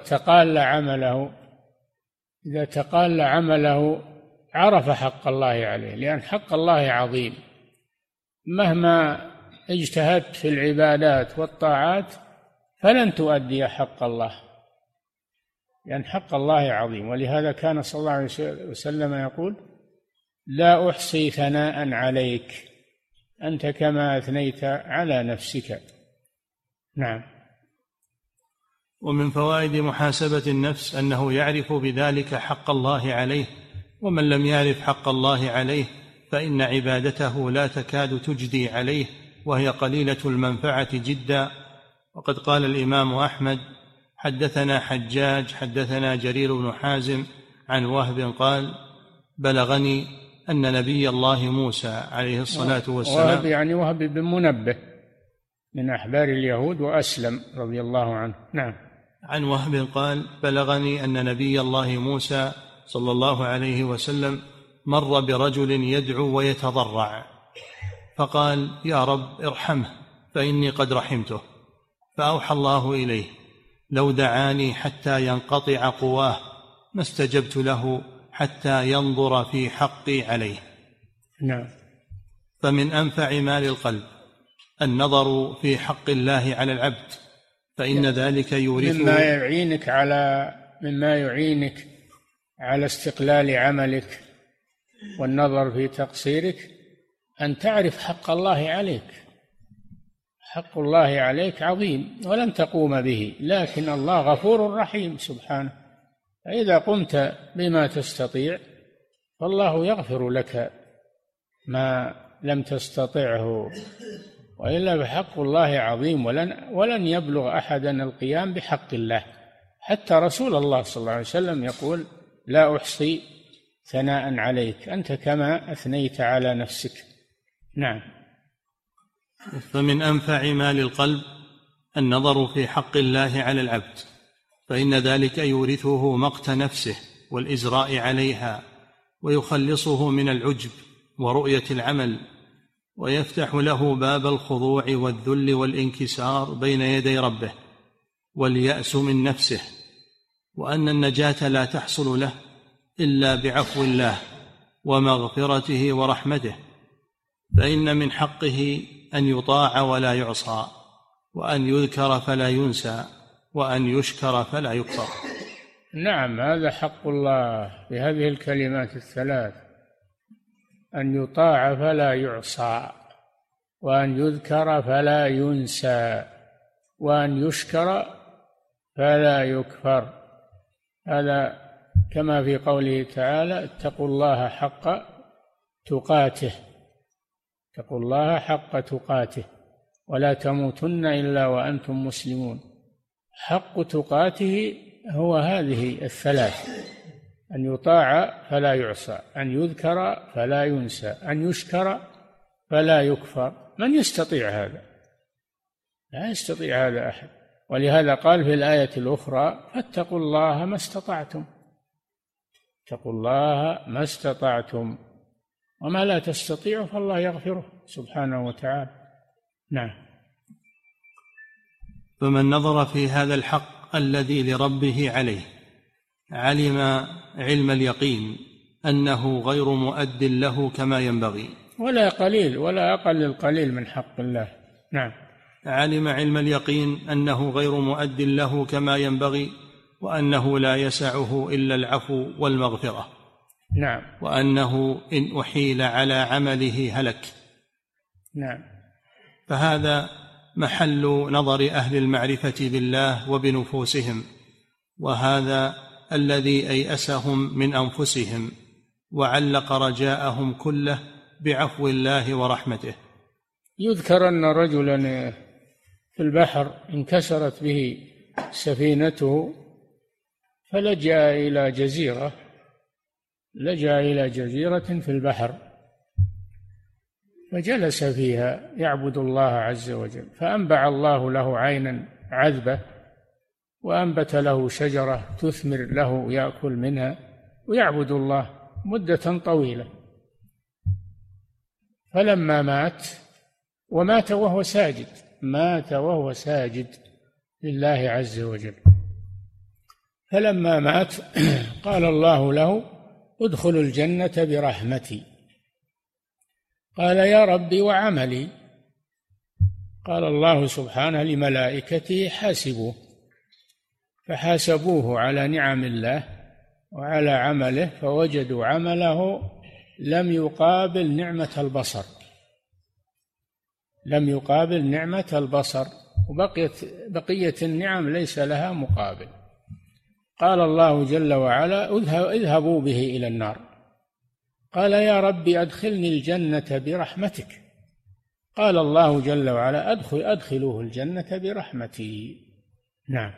تقال عمله عرف حق الله عليه، لأن حق الله عظيم. مهما اجتهدت في العبادات والطاعات فلن تؤدي حق الله، لأن حق الله عظيم. ولهذا كان صلى الله عليه وسلم يقول: لا أحصي ثناء عليك، أنت كما أثنيت على نفسك. نعم. ومن فوائد محاسبة النفس أنه يعرف بذلك حق الله عليه، ومن لم يعرف حق الله عليه فإن عبادته لا تكاد تجدي عليه، وهي قليلة المنفعة جدا. وقد قال الإمام أحمد: حدثنا حجاج حدثنا جرير بن حازم عن وهب قال: بلغني أن نبي الله موسى عليه الصلاة والسلام. وهب يعني وهب بن منبه من أحبار اليهود، وأسلم رضي الله عنه. نعم. عن وهب قال: بلغني أن نبي الله موسى صلى الله عليه وسلم مر برجل يدعو ويتضرع، فقال: يا رب ارحمه فإني قد رحمته. فأوحى الله إليه: لو دعاني حتى ينقطع قواه ما استجبت له حتى ينظر في حقي عليه. نعم. فمن أنفع ما للقلب النظر في حق الله على العبد، فإن ذلك يورثه مما يعينك على استقلال عملك والنظر في تقصيرك أن تعرف حق الله عليك. حق الله عليك عظيم ولن تقوم به، لكن الله غفور رحيم سبحانه، فإذا قمت بما تستطيع فالله يغفر لك ما لم تستطعه، وإلا فحق الله عظيم ولن يبلغ أحدا القيام بحق الله. حتى رسول الله صلى الله عليه وسلم يقول: لا أحصي ثناء عليك، أنت كما أثنيت على نفسك. نعم. فمن أنفع ما للقلب النظر في حق الله على العبد، فإن ذلك يورثه مقت نفسه والإزراء عليها، ويخلصه من العجب ورؤية العمل، ويفتح له باب الخضوع والذل والانكسار بين يدي ربه واليأس من نفسه، وأن النجاة لا تحصل له إلا بعفو الله ومغفرته ورحمته، فإن من حقه أن يطاع ولا يعصى، وأن يذكر فلا ينسى، وأن يشكر فلا يكفر. نعم، هذا حق الله بهذه الكلمات الثلاث: أن يطاع فلا يعصى، وأن يذكر فلا ينسى، وأن يشكر فلا يكفر. هذا كما في قوله تعالى: اتقوا الله حق تقاته، اتقوا الله حق تقاته ولا تموتن إلا وأنتم مسلمون. حق تقاته هو هذه الثلاث: أن يطاع فلا يعصى، أن يذكر فلا ينسى، أن يشكر فلا يكفر. من يستطيع هذا؟ لا يستطيع هذا أحد. ولهذا قال في الآية الأخرى: فاتقوا الله ما استطعتم، اتقوا الله ما استطعتم، وما لا تستطيع فالله يغفره سبحانه وتعالى. نعم. فمن نظر في هذا الحق الذي لربه عليه علم علم اليقين أنه غير مؤد له كما ينبغي، ولا قليل ولا أقل القليل من حق الله. نعم. علم علم اليقين أنه غير مؤد له كما ينبغي، وأنه لا يسعه إلا العفو والمغفرة. نعم. وأنه إن أحيل على عمله هلك. نعم. فهذا محل نظر أهل المعرفة بالله وبنفوسهم، وهذا الذي أيأسهم من أنفسهم وعلق رجاءهم كله بعفو الله ورحمته. يذكر أن رجلا في البحر انكسرت به سفينته، فلجأ إلى جزيرة في البحر، فجلس فيها يعبد الله عز وجل، فأنبع الله له عينا عذبة، وأنبت له شجرة تثمر له يأكل منها ويعبد الله مدة طويلة. فلما مات مات وهو ساجد لله عز وجل، فلما مات قال الله له: ادخل الجنة برحمتي. قال: يا ربي وعملي؟ قال الله سبحانه لملائكته: حاسبوه. فحاسبوه على نعم الله وعلى عمله، فوجدوا عمله لم يقابل نعمة البصر، وبقية النعم ليس لها مقابل. قال الله جل وعلا: اذهبوا به إلى النار. قال: يا ربي أدخلني الجنة برحمتك. قال الله جل وعلا: أدخلوه الجنة برحمتي. نعم.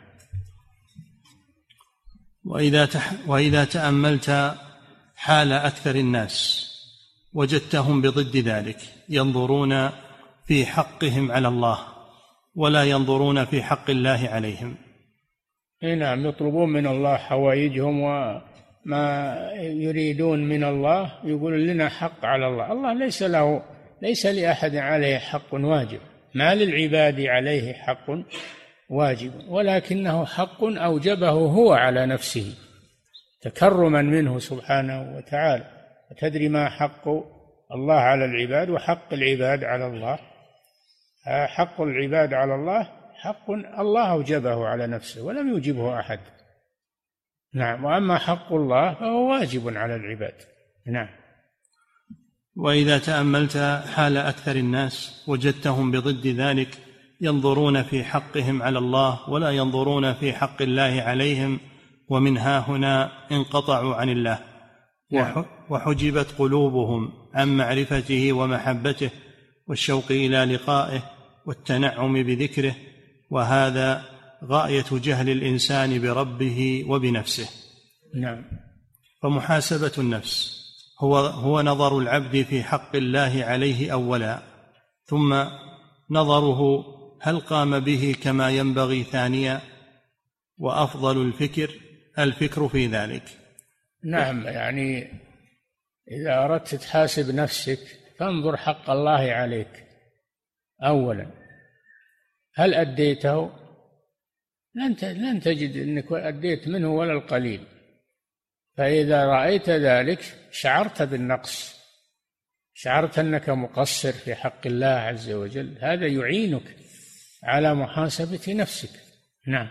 وإذا تأملت حال أكثر الناس وجدتهم بضد ذلك، ينظرون في حقهم على الله ولا ينظرون في حق الله عليهم. نعم، يطلبون من الله حوائجهم وما يريدون من الله، يقول لنا حق على الله. الله ليس لأحد عليه حق واجب، ما للعباد عليه حق واجب، ولكنه حق أوجبه هو على نفسه تكرما منه سبحانه وتعالى. تدري ما حق الله على العباد وحق العباد على الله؟ حق العباد على الله حق الله أوجبه على نفسه ولم يوجبه أحد. نعم. وأما حق الله فهو واجب على العباد. نعم. وإذا تأملت حال أكثر الناس وجدتهم بضد ذلك، ينظرون في حقهم على الله ولا ينظرون في حق الله عليهم، ومن ها هنا انقطعوا عن الله. نعم. وحجبت قلوبهم عن معرفته ومحبته والشوق إلى لقائه والتنعم بذكره، وهذا غاية جهل الإنسان بربه وبنفسه. نعم. فمحاسبة النفس هو نظر العبد في حق الله عليه أولا، ثم نظره هل قام به كما ينبغي ثانيا، وأفضل الفكر في ذلك. نعم. يعني إذا أردت تحاسب نفسك فانظر حق الله عليك أولا، هل أديته؟ لن تجد أنك أديت منه ولا القليل. فإذا رأيت ذلك شعرت بالنقص، شعرت أنك مقصر في حق الله عز وجل، هذا يعينك على محاسبة نفسك. نعم.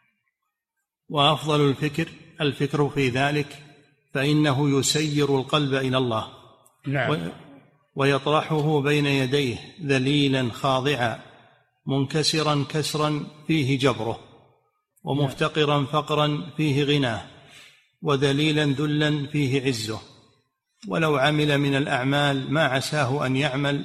وأفضل الفكر في ذلك، فإنه يسير القلب إلى الله. نعم. ويطرحه بين يديه ذليلا خاضعا، منكسرا كسرا فيه جبره، ومفتقرا فقرا فيه غناه، وذليلا ذلا فيه عزه. ولو عمل من الأعمال ما عساه أن يعمل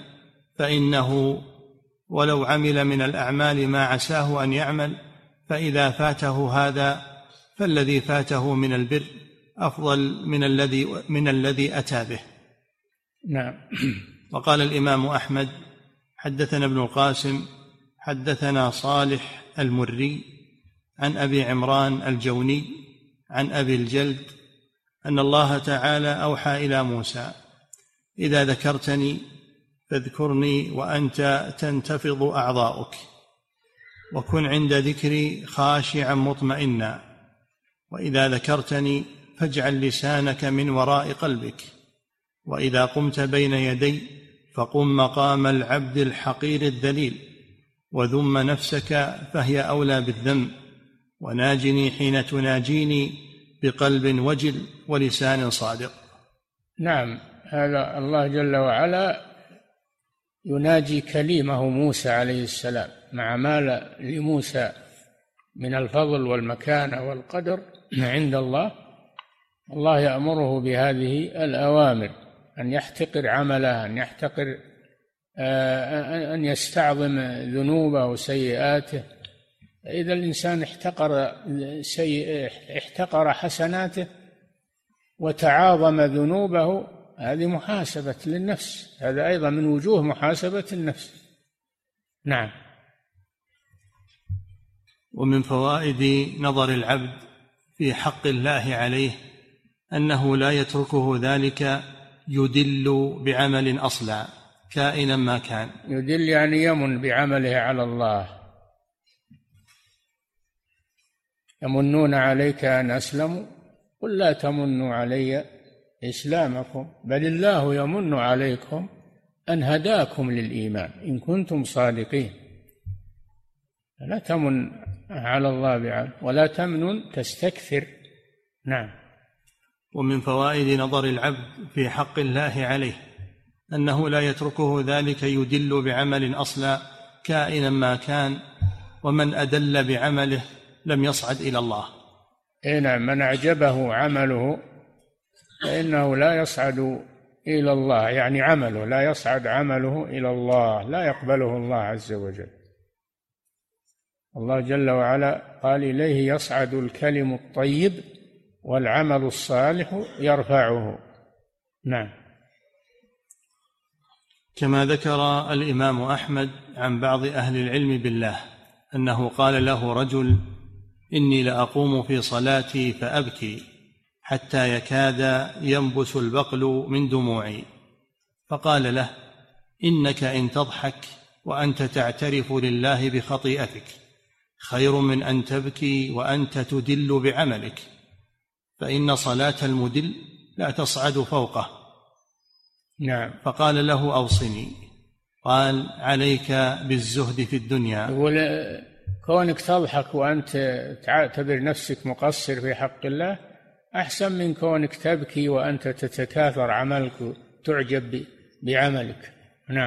فإذا فاته هذا فالذي فاته من البر أفضل من الذي أتى به. نعم. وقال الإمام أحمد: حدثنا ابن القاسم حدثنا صالح المري عن أبي عمران الجوني عن أبي الجلد أن الله تعالى أوحى إلى موسى: إذا ذكرتني فاذكرني وأنت تنتفض أعضاؤك، وكن عند ذكري خاشعا مطمئنا، وإذا ذكرتني فاجعل لسانك من وراء قلبك، وإذا قمت بين يدي فقم مقام العبد الحقير الذليل، وذم نفسك فهي أولى بالذم، وناجني حين تناجيني بقلب وجل ولسان صادق. نعم. هذا الله جل وعلا يناجي كليمه موسى عليه السلام مع ما لموسى من الفضل والمكانة والقدر عند الله. الله يأمره بهذه الأوامر، أن يحتقر عمله، أن يستعظم ذنوبه وسيئاته. إذا الإنسان احتقر حسناته وتعاظم ذنوبه، هذه محاسبة للنفس، هذا أيضا من وجوه محاسبة النفس. نعم. ومن فوائد نظر العبد في حق الله عليه أنه لا يتركه ذلك يدل بعمل أصلا كائنا ما كان. يدل يعني يمن بعمله على الله. يمنون عليك أن أسلموا قل لا تمنوا علي إسلامكم بل الله يمن عليكم أن هداكم للإيمان إن كنتم صادقين. لا تمن على الله بعمل ولا تمنن تستكثر. نعم. ومن فوائد نظر العبد في حق الله عليه أنه لا يتركه ذلك يدل بعمل أصلا كائنا ما كان، ومن أدل بعمله لم يصعد إلى الله. نعم. من أعجبه عمله فإنه لا يصعد إلى الله، يعني عمله لا يصعد عمله إلى الله، لا يقبله الله عز وجل. الله جل وعلا قال: إليه يصعد الكلم الطيب والعمل الصالح يرفعه. نعم. كما ذكر الإمام أحمد عن بعض أهل العلم بالله أنه قال له رجل: إني لأقوم في صلاتي فأبكي حتى يكاد ينبس البقل من دموعي، فقال له: إنك إن تضحك وأنت تعترف لله بخطيئتك خير من أن تبكي وأنت تدل بعملك، فإن صلاة المدل لا تصعد فوقه. نعم. فقال له: أوصني. قال: عليك بالزهد في الدنيا. يقول كونك تضحك وأنت تعتبر نفسك مقصر في حق الله أحسن من كونك تبكي وأنت تتكاثر عملك وتعجب بعملك. نعم.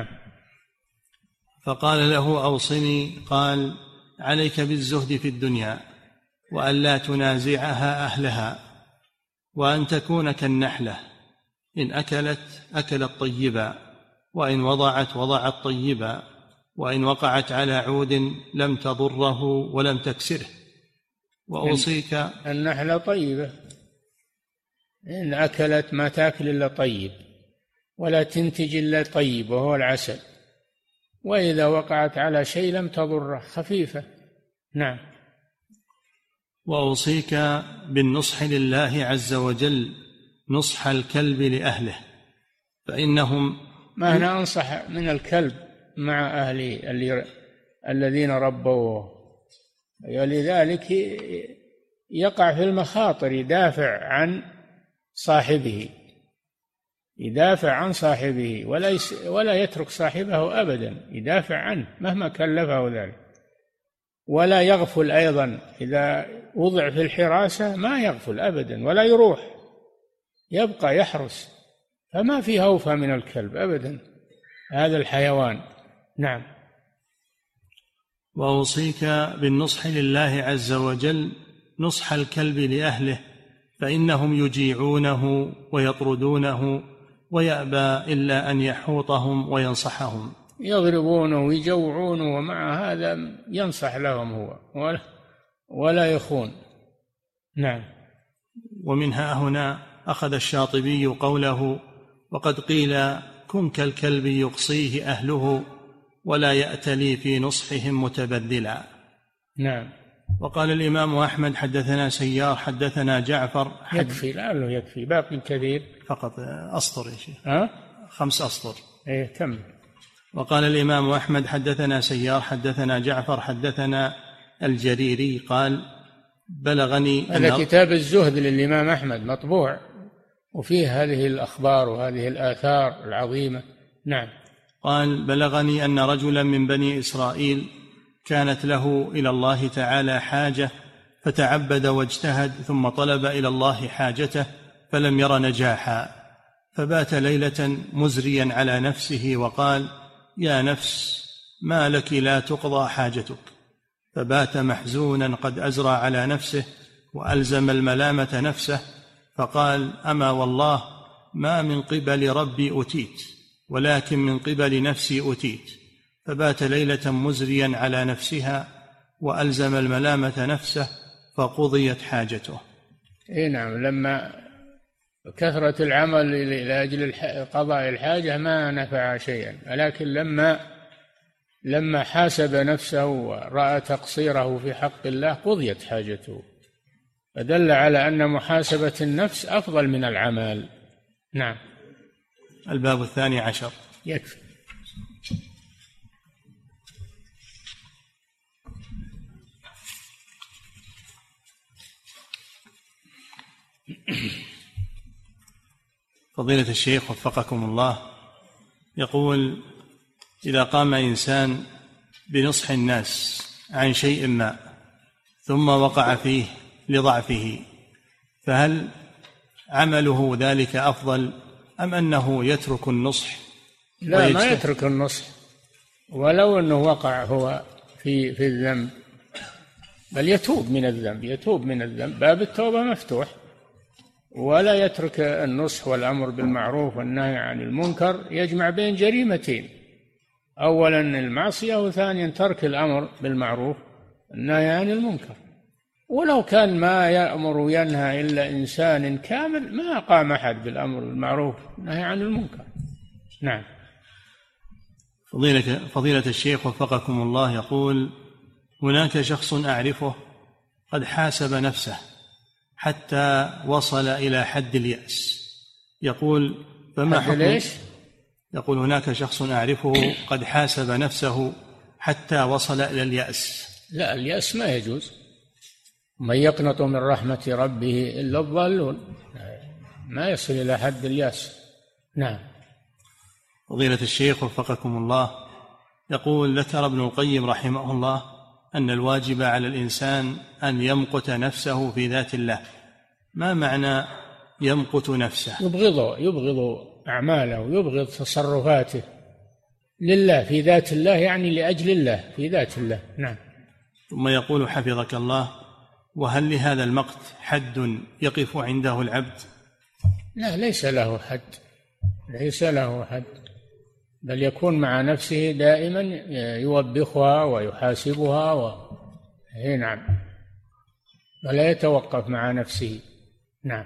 فقال له: أوصني. قال: عليك بالزهد في الدنيا، وأن لا تنازعها أهلها، وأن تكون كالنحلة، إن أكلت أكلت طيبا، وإن وضعت طيبا، وإن وقعت على عود لم تضره ولم تكسره. وأوصيك. النحلة طيبة، إن أكلت ما تأكل إلا طيب، ولا تنتج إلا طيب وهو العسل، وإذا وقعت على شيء لم تضره، خفيفة. نعم. وأوصيك بالنصح لله عز وجل نصح الكلب لأهله، فإنهم ما أنا أنصح من الكلب مع أهله الذين ربوه، ولذلك يقع في المخاطر، يدافع عن صاحبه ولا يترك صاحبه أبدا، يدافع عنه مهما كلفه ذلك. ولا يغفل أيضا، إذا وضع في الحراسة ما يغفل أبدا ولا يروح، يبقى يحرس، فما في أوفى من الكلب أبدا هذا الحيوان. نعم. وأوصيك بالنصح لله عز وجل نصح الكلب لأهله، فإنهم يجيعونه ويطردونه، ويأبى إلا أن يحوطهم وينصحهم. يضربونه ويجوعونه، ومع هذا ينصح لهم هو ولا يخون. نعم. ومنها هنا أخذ الشاطبي قوله: وقد قيل كن كالكلب يقصيه أهله، ولا يأتلي في نصحهم متبذلا. نعم. وقال الإمام أحمد: حدثنا سيار حدثنا جعفر. يكفي، لعله يكفي، باقي كثير، فقط أسطر يا شيخ. 5 أسطر. كم. وقال الإمام أحمد: حدثنا سيار حدثنا جعفر حدثنا الجريري قال: بلغني هذا كتاب الزهد للإمام أحمد مطبوع، وفيه هذه الأخبار وهذه الآثار العظيمة. نعم. قال: بلغني أن رجلا من بني إسرائيل كانت له إلى الله تعالى حاجة، فتعبد واجتهد، ثم طلب إلى الله حاجته فلم ير نجاحا، فبات ليلة مزريا على نفسه وقال: يا نفس ما لك لا تقضى حاجتك، فبات محزونا قد أزرى على نفسه وألزم الملامة نفسه، فقال: أما والله ما من قبل ربي أتيت، ولكن من قبل نفسي أتيت. فبات ليلة مزريا على نفسها وألزم الملامة نفسه، فقضيت حاجته. نعم. لما كثرة العمل لأجل قضاء الحاجة ما نفع شيئا، ولكن لما حاسب نفسه ورأى تقصيره في حق الله قضيت حاجته، فدل على أن محاسبة النفس أفضل من العمل. نعم. الباب 12. يكفي. فضيلة الشيخ وفقكم الله، يقول: إذا قام إنسان بنصح الناس عن شيء ما ثم وقع فيه لضعفه، فهل عمله ذلك أفضل أم أنه يترك النصح؟ لا، ما يترك النصح ولو أنه وقع هو في الذنب، بل يتوب من الذنب، باب التوبة مفتوح، ولا يترك النصح والأمر بالمعروف والنهي عن المنكر، يجمع بين جريمتين: أولا المعصية، وثانيا ترك الأمر بالمعروف والنهي عن المنكر. ولو كان ما يأمر وينهى إلا إنسان كامل ما قام أحد بالأمر بالمعروف والنهي عن المنكر. نعم. فضيلة الشيخ وفقكم الله، يقول: هناك شخص أعرفه قد حاسب نفسه حتى وصل إلى حد اليأس. يقول: فما حكم؟ يقول: هناك شخص أعرفه قد حاسب نفسه حتى وصل إلى اليأس. لا، اليأس ما يجوز. من يقنط من رحمة ربه إلا الضالون، ما يصل إلى حد اليأس. نعم. فضيلة الشيخ وفقكم الله، يقول: ذكر ابن القيم رحمه الله أن الواجب على الإنسان أن يمقت نفسه في ذات الله. ما معنى يمقت نفسه؟ يبغض أعماله، يبغض تصرفاته لله في ذات الله، يعني لأجل الله في ذات الله. نعم. ثم يقول حفظك الله: وهل لهذا المقت حد يقف عنده العبد؟ لا، ليس له حد، ليس له حد، بل يكون مع نفسه دائما يوبخها ويحاسبها نعم، ولا يتوقف مع نفسه. نعم.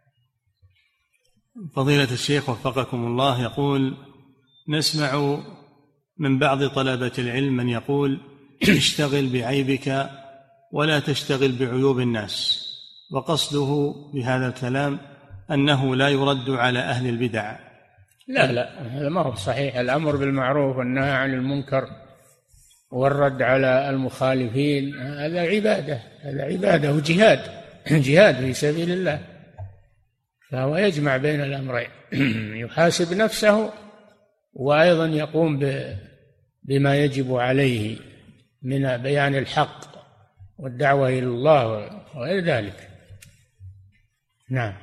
فضيلة الشيخ وفقكم الله يقول: نسمع من بعض طلبة العلم من يقول: اشتغل بعيبك ولا تشتغل بعيوب الناس، وقصده بهذا الكلام أنه لا يرد على أهل البدع. لا، هذا ما هو صحيح. الأمر بالمعروف والنهي عن المنكر والرد على المخالفين هذا عبادة وجهاد في سبيل الله، فهو يجمع بين الأمرين، يحاسب نفسه وأيضا يقوم بما يجب عليه من بيان الحق والدعوة إلى الله وغير ذلك. نعم.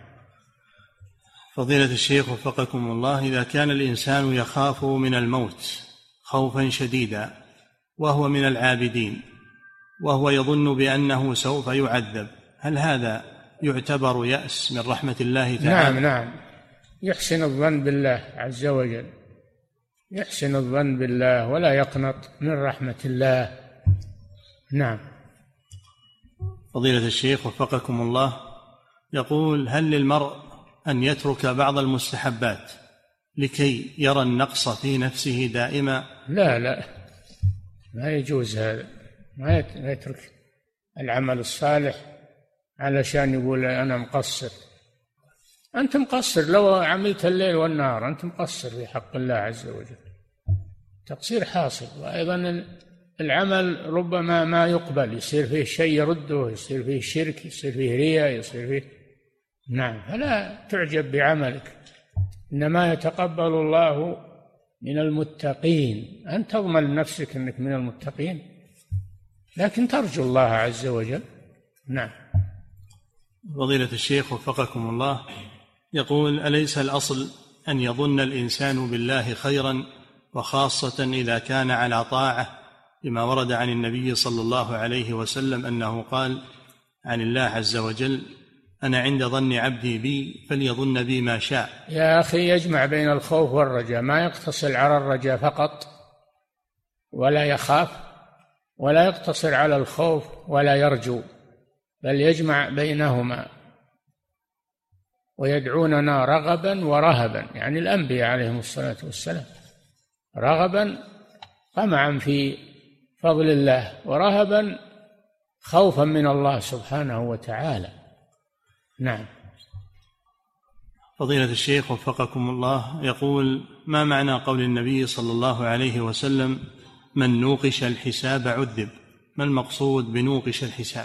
فضيلة الشيخ وفقكم الله، إذا كان الإنسان يخاف من الموت خوفا شديدا وهو من العابدين وهو يظن بأنه سوف يعذب، هل هذا يعتبر يأس من رحمة الله تعالى؟ نعم، يحسن الظن بالله عز وجل، يحسن الظن بالله ولا يقنط من رحمة الله. نعم. فضيلة الشيخ وفقكم الله يقول: هل للمرء أن يترك بعض المستحبات لكي يرى النقص في نفسه دائما؟ لا، ما يجوز هذا، ما يترك العمل الصالح علشان يقول أنا مقصر. أنت مقصر لو عملت الليل والنهار، أنت مقصر في حق الله عز وجل، تقصير حاصل. وأيضا العمل ربما ما يقبل، يصير فيه شيء يرده، يصير فيه شرك، يصير فيه رياء، يصير فيه. نعم. فلا تعجب بعملك، إنما يتقبل الله من المتقين. أن تضمن نفسك أنك من المتقين، لكن ترجو الله عز وجل. نعم. فضيلة الشيخ وفقكم الله يقول: أليس الأصل أن يظن الإنسان بالله خيرا، وخاصة إذا كان على طاعة، لما ورد عن النبي صلى الله عليه وسلم أنه قال عن الله عز وجل: أنا عند ظن عبدي بي فليظن بي ما شاء. يا أخي، يجمع بين الخوف والرجاء، ما يقتصر على الرجاء فقط ولا يخاف، ولا يقتصر على الخوف ولا يرجو، بل يجمع بينهما. ويدعوننا رغبا ورهبا، يعني الأنبياء عليهم الصلاة والسلام، رغبا طمعا في فضل الله، ورهبا خوفا من الله سبحانه وتعالى. نعم. فضيلة الشيخ وفقكم الله يقول: ما معنى قول النبي صلى الله عليه وسلم: من نوقش الحساب عذب؟ ما المقصود بنوقش الحساب؟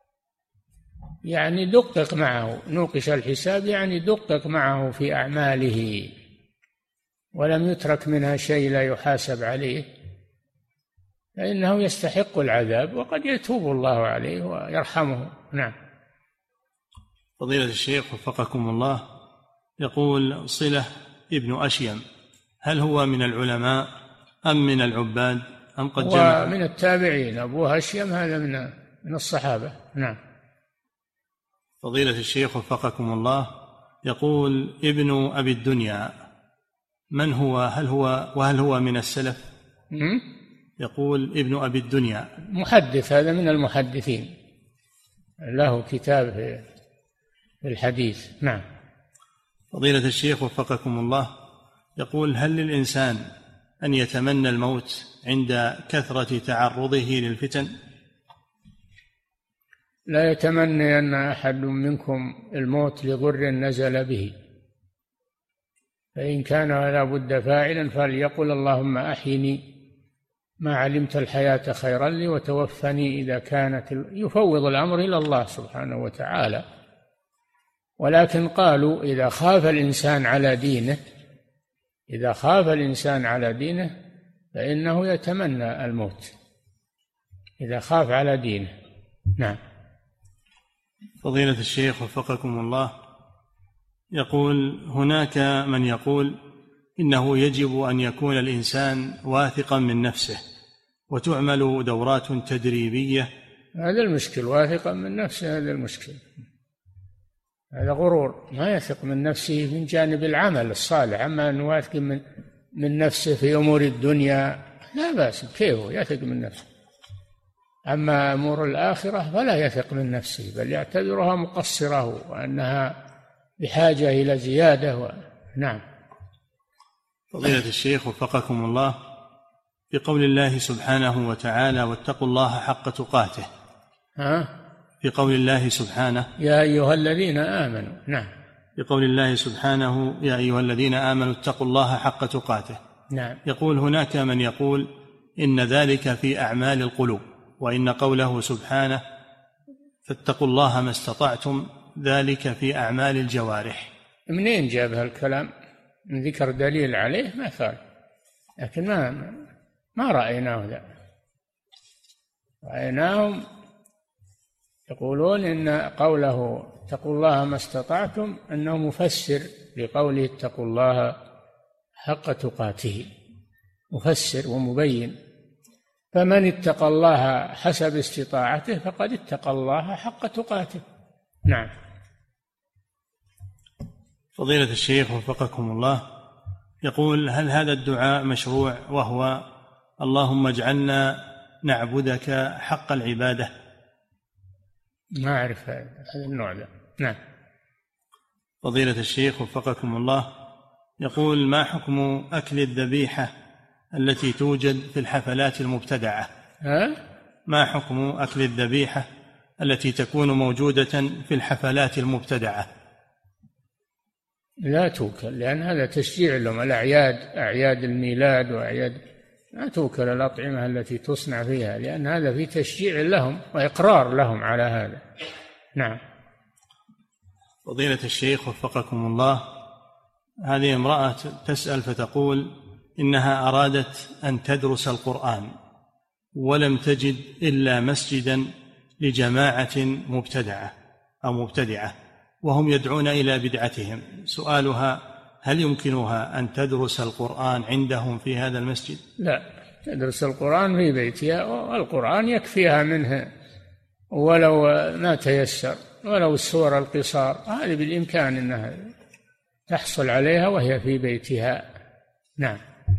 يعني دقق معه، نوقش الحساب يعني دقق معه في أعماله، ولم يترك منها شيء لا يحاسب عليه، فإنه يستحق العذاب وقد يتوب الله عليه ويرحمه. نعم. فضيلة الشيخ وفقكم الله يقول: صلة ابن أشيم هل هو من العلماء أم من العباد أم قد جمع؟ من التابعين. أبوه أشيم هذا من الصحابة. نعم. فضيلة الشيخ وفقكم الله يقول: ابن أبي الدنيا من هو؟ هل هو من السلف؟ يقول: ابن أبي الدنيا محدث، هذا من المحدثين، له كتاب في الحديث. نعم. فضيلة الشيخ وفقكم الله يقول: هل للإنسان أن يتمنى الموت عند كثرة تعرضه للفتن؟ لا يتمنى أن أحد منكم الموت لضر نزل به، فإن كان لا بد فاعلا فليقل: اللهم أحيني ما علمت الحياة خيرا لي وتوفني إذا كانت. يفوض الأمر إلى الله سبحانه وتعالى. ولكن قالوا: إذا خاف الإنسان على دينه فإنه يتمنى الموت إذا خاف على دينه. نعم. فضيلة الشيخ وفقكم الله، يقول هناك من يقول إنه يجب أن يكون الإنسان واثقا من نفسه وتعمل دورات تدريبية. هذا المشكل، واثقا من نفسه، هذا المشكل، هذا غرور، ما يثق من نفسه من جانب العمل الصالح. أما أن يواثق من نفسه في أمور الدنيا لا بأس، كيف يثق من نفسه؟ أما أمور الآخرة فلا يثق من نفسه، بل يعتبرها مقصرة وأنها بحاجة إلى زيادة نعم. فضيلة الشيخ وفقكم الله، في قول الله سبحانه وتعالى واتقوا الله حق تقاته، في قول الله سبحانه يا أيها الذين آمنوا، نعم، في قول الله سبحانه يا أيها الذين آمنوا اتقوا الله حق تقاته، نعم. يقول هناك من يقول إن ذلك في أعمال القلوب، وإن قوله سبحانه فاتقوا الله ما استطعتم ذلك في أعمال الجوارح. منين جاب هالكلام؟ من ذكر دليل عليه ما قال، لكن ما رأيناه ذا. رأيناهم يقولون إن قوله اتقوا الله ما استطعتم أنه مفسر لقوله اتقوا الله حق تقاته، مفسر ومبين. فمن اتقى الله حسب استطاعته فقد اتقى الله حق تقاته. نعم. فضيلة الشيخ وفقكم الله، يقول هل هذا الدعاء مشروع، وهو اللهم اجعلنا نعبدك حق العبادة؟ ما أعرف هذا النوع ده. نعم. فضيلة الشيخ وفقكم الله، يقول ما حكم أكل الذبيحة التي توجد في الحفلات المبتدعة؟ ما حكم أكل الذبيحة التي تكون موجودة في الحفلات المبتدعة؟ لا توكل، لأن هذا تشجيع لهم، الأعياد، أعياد الميلاد وأعياد، لا توكل الأطعمة التي تصنع فيها، لأن هذا في تشجيع لهم وإقرار لهم على هذا. نعم. فضيلة الشيخ وفقكم الله، هذه امرأة تسأل فتقول إنها أرادت أن تدرس القرآن ولم تجد إلا مسجدا لجماعة مبتدعة أو مبتدعة وهم يدعون إلى بدعتهم. سؤالها هل يمكنها أن تدرس القرآن عندهم في هذا المسجد؟ لا، تدرس القرآن في بيتها، والقرآن يكفيها منه ولو ما تيسر، ولو السور القصار، هذه بالإمكان أنها تحصل عليها وهي في بيتها. نعم.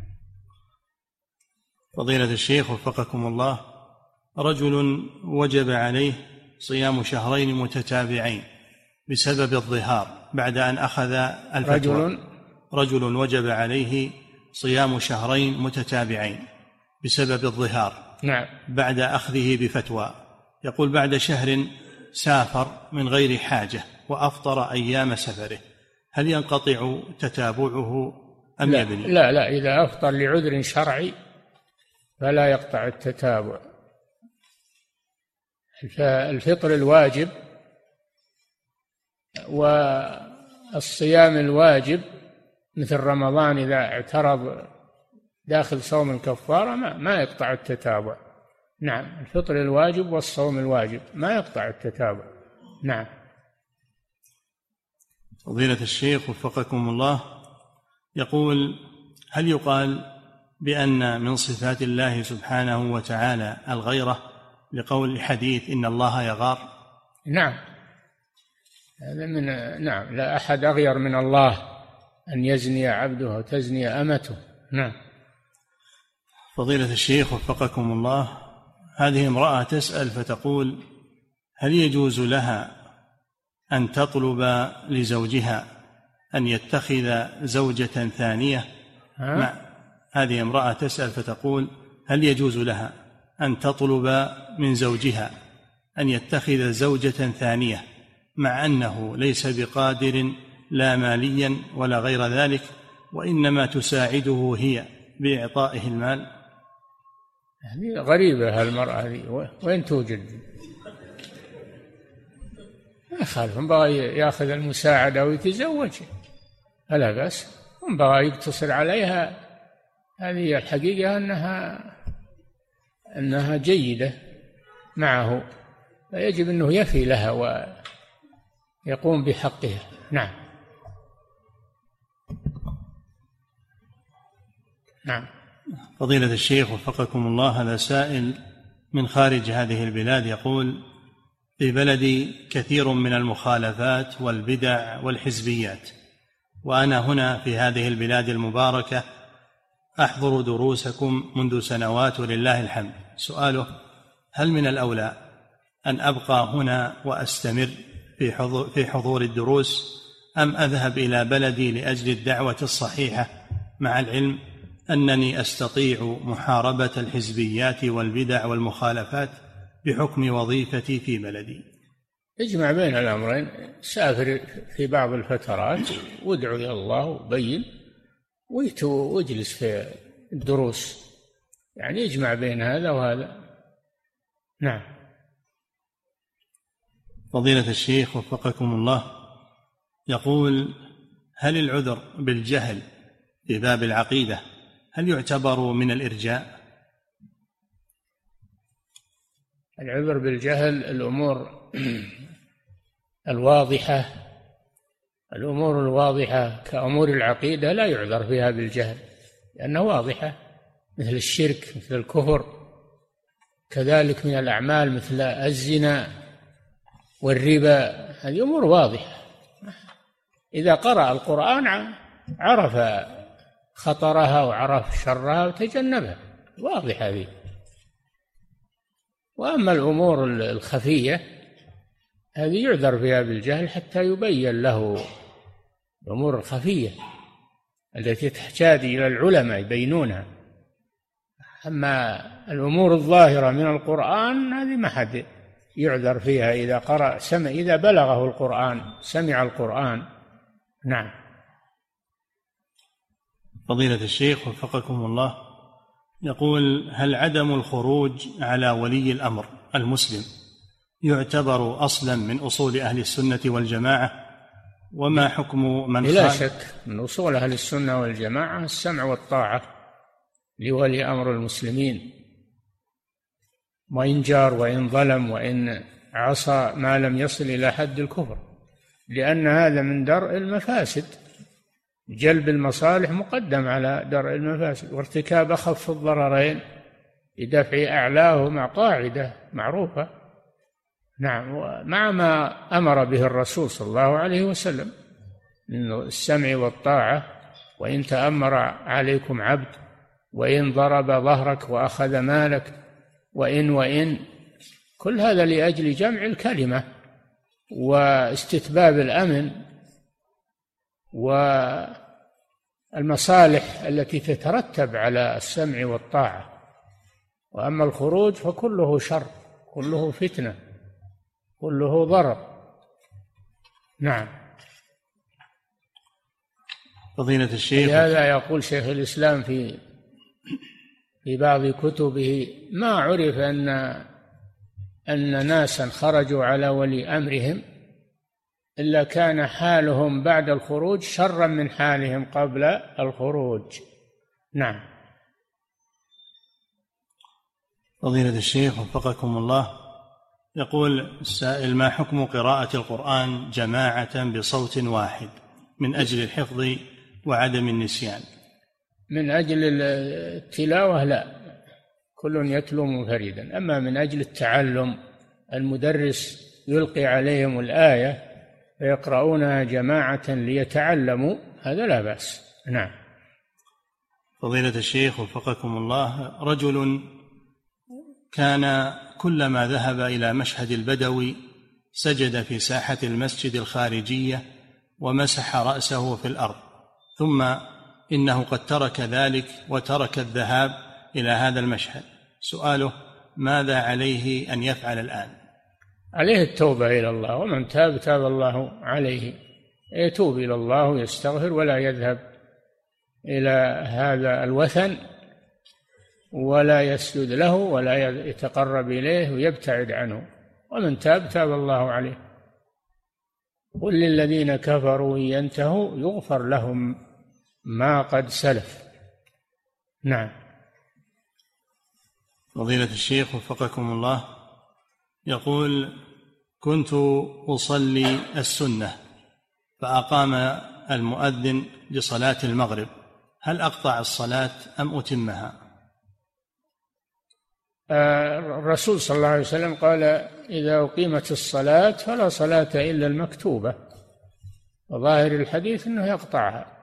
فضيلة الشيخ وفقكم الله، رجل وجب عليه صيام شهرين متتابعين بسبب الظهار بعد أن أخذ الفتوى. رجل وجب عليه صيام شهرين متتابعين بسبب الظهار، نعم، بعد أخذه بفتوى. يقول بعد شهر سافر من غير حاجة وأفطر أيام سفره، هل ينقطع تتابعه أم يبني؟ لا، إذا أفطر لعذر شرعي فلا يقطع التتابع. فالفطر الواجب والصيام الواجب مثل رمضان إذا اعترض داخل صوم الكفارة ما يقطع التتابع. نعم، الفطر الواجب والصوم الواجب ما يقطع التتابع. نعم. فضيلة الشيخ وفقكم الله، يقول هل يقال بأن من صفات الله سبحانه وتعالى الغيرة لقول الحديث إن الله يغار؟ نعم، هذا نعم، لا أحد أغير من الله أن يزني عبده وتزني أمته. نعم. فضيلة الشيخ وفقكم الله، هذه امرأة تسأل فتقول هل يجوز لها أن تطلب لزوجها أن يتخذ زوجة ثانية؟ هذه امرأة تسأل فتقول هل يجوز لها أن تطلب من زوجها أن يتخذ زوجة ثانية مع أنه ليس بقادر لا ماليا ولا غير ذلك، وإنما تساعده هي بإعطائه المال؟ هذه غريبة هالمرأة هذه، وين توجد؟ ما خالف، بغى ياخذ المساعدة ويتزوج فلا بأس، بغى يقتصر عليها هذه الحقيقة أنها جيدة معه، فيجب أنه يفي لها ويقوم بحقها. نعم. نعم. فضيلة الشيخ وفقكم الله، هذا سائل من خارج هذه البلاد يقول: في بلدي كثير من المخالفات والبدع والحزبيات، وأنا هنا في هذه البلاد المباركة أحضر دروسكم منذ سنوات ولله الحمد. سؤاله: هل من الأولى أن أبقى هنا وأستمر في حضور الدروس، أم أذهب إلى بلدي لأجل الدعوة الصحيحة، مع العلم أنني أستطيع محاربة الحزبيات والبدع والمخالفات بحكم وظيفتي في بلدي؟ اجمع بين الأمرين، سافر في بعض الفترات وادعو إلى الله وبين، واجلس في الدروس، يعني يجمع بين هذا وهذا. نعم. فضيلة الشيخ وفقكم الله، يقول: هل العذر بالجهل في باب العقيدة هل يعتبر من الإرجاء؟ العذر بالجهل الأمور الواضحة، الأمور الواضحة كأمور العقيدة لا يعذر فيها بالجهل، لأنها واضحة، مثل الشرك، مثل الكفر، كذلك من الأعمال مثل الزنا والربا، هذه أمور واضحة. إذا قرأ القرآن عرف خطرها وعرف شرها وتجنبها، واضحة هذه. وأما الأمور الخفية هذه يعذر فيها بالجهل حتى يبين له الأمور الخفية التي تحتاج إلى العلماء يبينونها. أما الأمور الظاهرة من القرآن هذه ما حد يعذر فيها إذا قرأ إذا بلغه القرآن، سمع القرآن. نعم. فضيلة الشيخ وفقكم الله، يقول: هل عدم الخروج على ولي الأمر المسلم يعتبر أصلا من أصول أهل السنة والجماعة؟ وما حكم من لا شك من أصول أهل السنة والجماعة السمع والطاعة لولي أمر المسلمين، وإن جار وإن ظلم وإن عصى ما لم يصل إلى حد الكفر، لأن هذا من درء المفاسد، جلب المصالح مقدم على درء المفاسد، وارتكاب أخف الضررين لدفع أعلاهما قاعدة معروفة. نعم. ومع ما أمر به الرسول صلى الله عليه وسلم من السمع والطاعة، وإن تأمر عليكم عبد، وإن ضرب ظهرك وأخذ مالك، وإن كل هذا لأجل جمع الكلمة واستتباب الأمن والمصالح التي تترتب على السمع والطاعة. وأما الخروج فكله شر، كله فتنة، كله ضرر. نعم. فضيلة الشيخ، لهذا يقول شيخ الإسلام في بعض كتبه: ما عرف أن ناسا خرجوا على ولي أمرهم إلا كان حالهم بعد الخروج شرا من حالهم قبل الخروج. نعم. فضيلة الشيخ وفقكم الله، يقول السائل: ما حكم قراءة القرآن جماعة بصوت واحد من أجل الحفظ وعدم النسيان؟ من أجل التلاوة لا، كل يتلو منفردا. أما من أجل التعلم، المدرس يلقي عليهم الآية فيقرؤونها جماعة ليتعلموا، هذا لا بأس. نعم. فضيلة الشيخ وفقكم الله، رجل كان كلما ذهب إلى مشهد البدوي سجد في ساحة المسجد الخارجية ومسح رأسه في الأرض، ثم إنه قد ترك ذلك وترك الذهاب إلى هذا المشهد. سؤاله: ماذا عليه أن يفعل الآن؟ عليه التوبة إلى الله، ومن تاب تاب الله عليه. يتوب إلى الله ويستغفر، ولا يذهب إلى هذا الوثن ولا يسجد له ولا يتقرب إليه ويبتعد عنه. ومن تاب تاب الله عليه. قل للذين كفروا إن ينتهوا يغفر لهم ما قد سلف. نعم. فضيلة الشيخ وفقكم الله، يقول: كنت أصلي السنة فأقام المؤذن لصلاة المغرب، هل أقطع الصلاة أم أتمها؟ الرسول صلى الله عليه وسلم قال: إذا أقيمت الصلاة فلا صلاة إلا المكتوبة، وظاهر الحديث أنه يقطعها،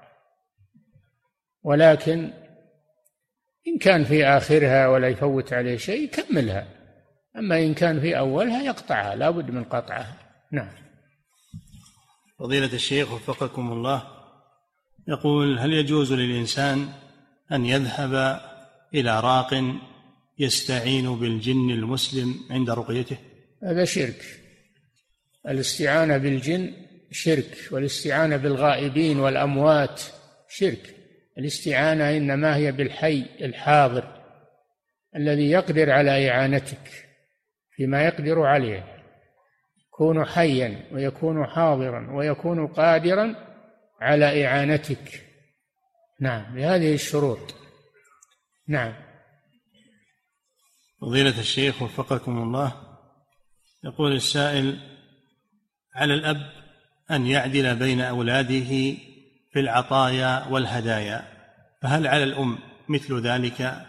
ولكن إن كان في آخرها ولا يفوت عليه شيء يكملها، أما إن كان في أولها يقطعها، لا بد من قطعها. نعم. فضيلة الشيخ وفقكم الله، يقول: هل يجوز للإنسان أن يذهب إلى راق يستعين بالجن المسلم عند رقيته؟ هذا شرك. الاستعانة بالجن شرك، والاستعانة بالغائبين والأموات شرك. الاستعانة إنما هي بالحي الحاضر الذي يقدر على إعانتك فيما يقدر عليه، يكون حيا ويكون حاضرا ويكون قادرا على إعانتك. نعم، بهذه الشروط. نعم. فضيلة الشيخ وفقكم الله، يقول السائل: على الأب أن يعدل بين أولاده في العطايا والهدايا، فهل على الأم مثل ذلك؟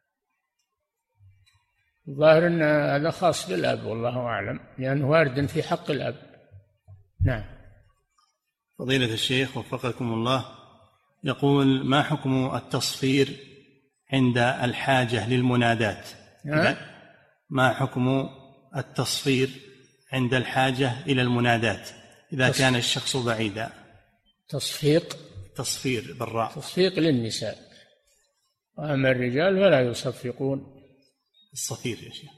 الظاهر أن هذا خاص بالأب، والله أعلم، لأنه وارد في حق الأب. نعم. فضيلة الشيخ وفقكم الله، يقول: ما حكم التصفير عند الحاجة للمنادات؟ ما حكم التصفير عند الحاجة إلى المنادات إذا كان الشخص بعيدا؟ تصفير بالراء. تصفيق للنساء، وأما الرجال فلا يصفقون. الصفير يا شيخ.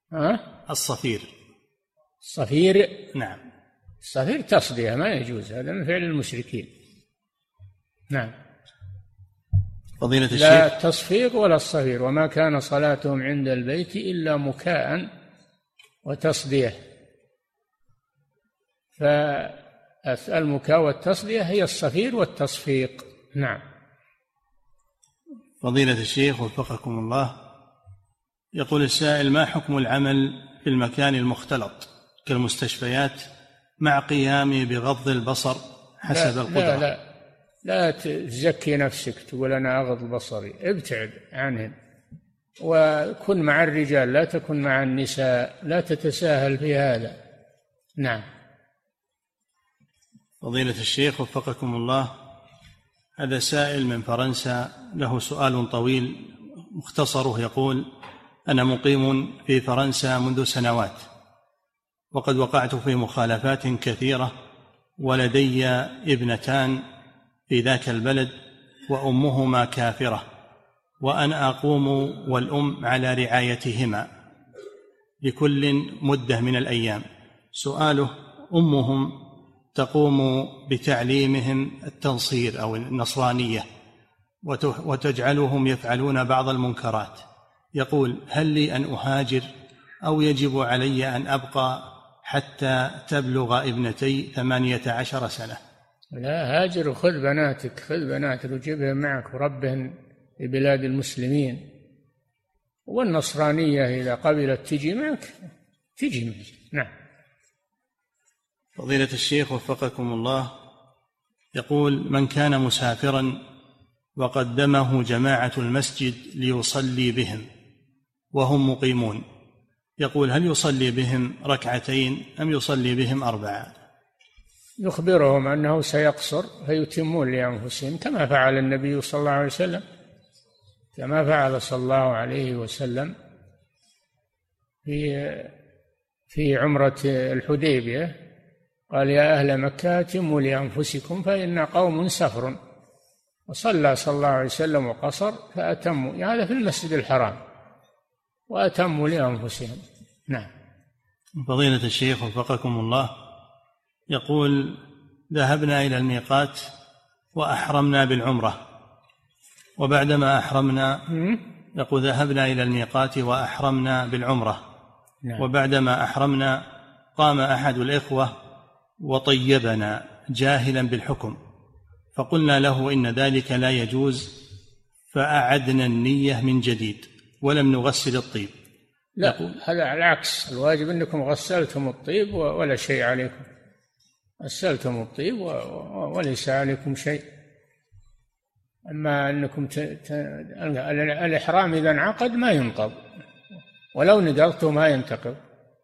الصفير. نعم. الصفير تصدية، ما يجوز، هذا من فعل المشركين. نعم. فضيلة الشيخ: لا تصفيق ولا الصفير، وما كان صلاتهم عند البيت إلا مكاء وتصدية، فالمكاء والتصدية هي الصفير والتصفيق. نعم. فضيلة الشيخ وفقكم الله، يقول السائل: ما حكم العمل في المكان المختلط كالمستشفيات مع قيامي بغض البصر حسب القدرة؟ لا تزكي نفسك تقول أنا أغض بصري، ابتعد عنهم، وكن مع الرجال لا تكن مع النساء، لا تتساهل في هذا. نعم. فضيلة الشيخ وفقكم الله، هذا سائل من فرنسا له سؤال طويل، مختصره يقول: أنا مقيم في فرنسا منذ سنوات، وقد وقعت في مخالفات كثيرة، ولدي ابنتان في ذاك البلد وأمهما كافرة، وأنا أقوم والأم على رعايتهما لكل مدة من الأيام. سؤاله: أمهم تقوم بتعليمهم التنصير أو النصرانية وتجعلهم يفعلون بعض المنكرات، يقول: هل لي أن أهاجر أو يجب علي أن أبقى حتى تبلغ ابنتي 18 سنة؟ لا، هاجر وخذ بناتك وجيبهم معك وربهم في بلاد المسلمين، والنصرانية إذا قبلت تجي معك. نعم. فضيلة الشيخ وفقكم الله، يقول: من كان مسافرا وقدمه جماعة المسجد ليصلي بهم وهم مقيمون، يقول: هل يصلي بهم ركعتين أم يصلي بهم 4؟ يخبرهم أنه سيقصر فيتمون لأنفسهم، كما فعل النبي صلى الله عليه وسلم، كما فعل صلى الله عليه وسلم في عمرة الحديبية، قال: يا أهل مكة أتموا لأنفسكم فإن قوم سفر، وصلى صلى الله عليه وسلم وقصر فأتموا، هذا في المسجد الحرام، وأتموا لأنفسهم. نعم. فضيلة الشيخ وفقكم الله، يقول: ذهبنا إلى الميقات وأحرمنا بالعمرة، وبعدما أحرمنا، يقول: ذهبنا إلى الميقات وأحرمنا بالعمرة، وبعدما أحرمنا قام أحد الإخوة وطيبنا جاهلا بالحكم، فقلنا له إن ذلك لا يجوز، فأعدنا النية من جديد ولم نغسل الطيب. لا، هذا على العكس، الواجب أنكم غسلتم الطيب ولا شيء عليكم، غسلتم الطيب وليس عليكم شيء. أما أنكم الإحرام إذا انعقد ما ينقض، ولو نقضتم ما ينتقض،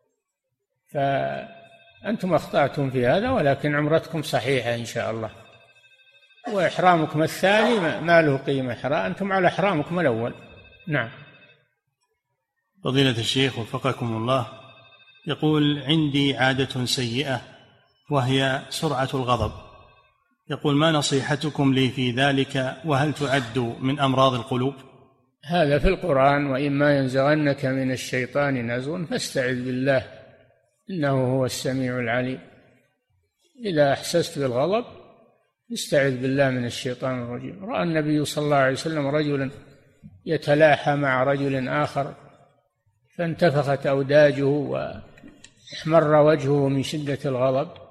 فأنتم أخطأتم في هذا، ولكن عمرتكم صحيحة إن شاء الله، وإحرامكم الثاني ما له قيمة، أنتم على إحرامكم الأول. نعم. فضيلة الشيخ وفقكم الله، يقول: عندي عادة سيئة وهي سرعة الغضب. يقول: ما نصيحتكم لي في ذلك، وهل تعد من أمراض القلوب؟ هذا في القرآن: وإما ينزغنك من الشيطان نزغ فاستعذ بالله إنه هو السميع العليم. إذا أحسست بالغضب استعذ بالله من الشيطان الرجيم. رأى النبي صلى الله عليه وسلم رجلا يتلاحى مع رجل آخر فانتفخت أوداجه واحمر وجهه من شدة الغضب،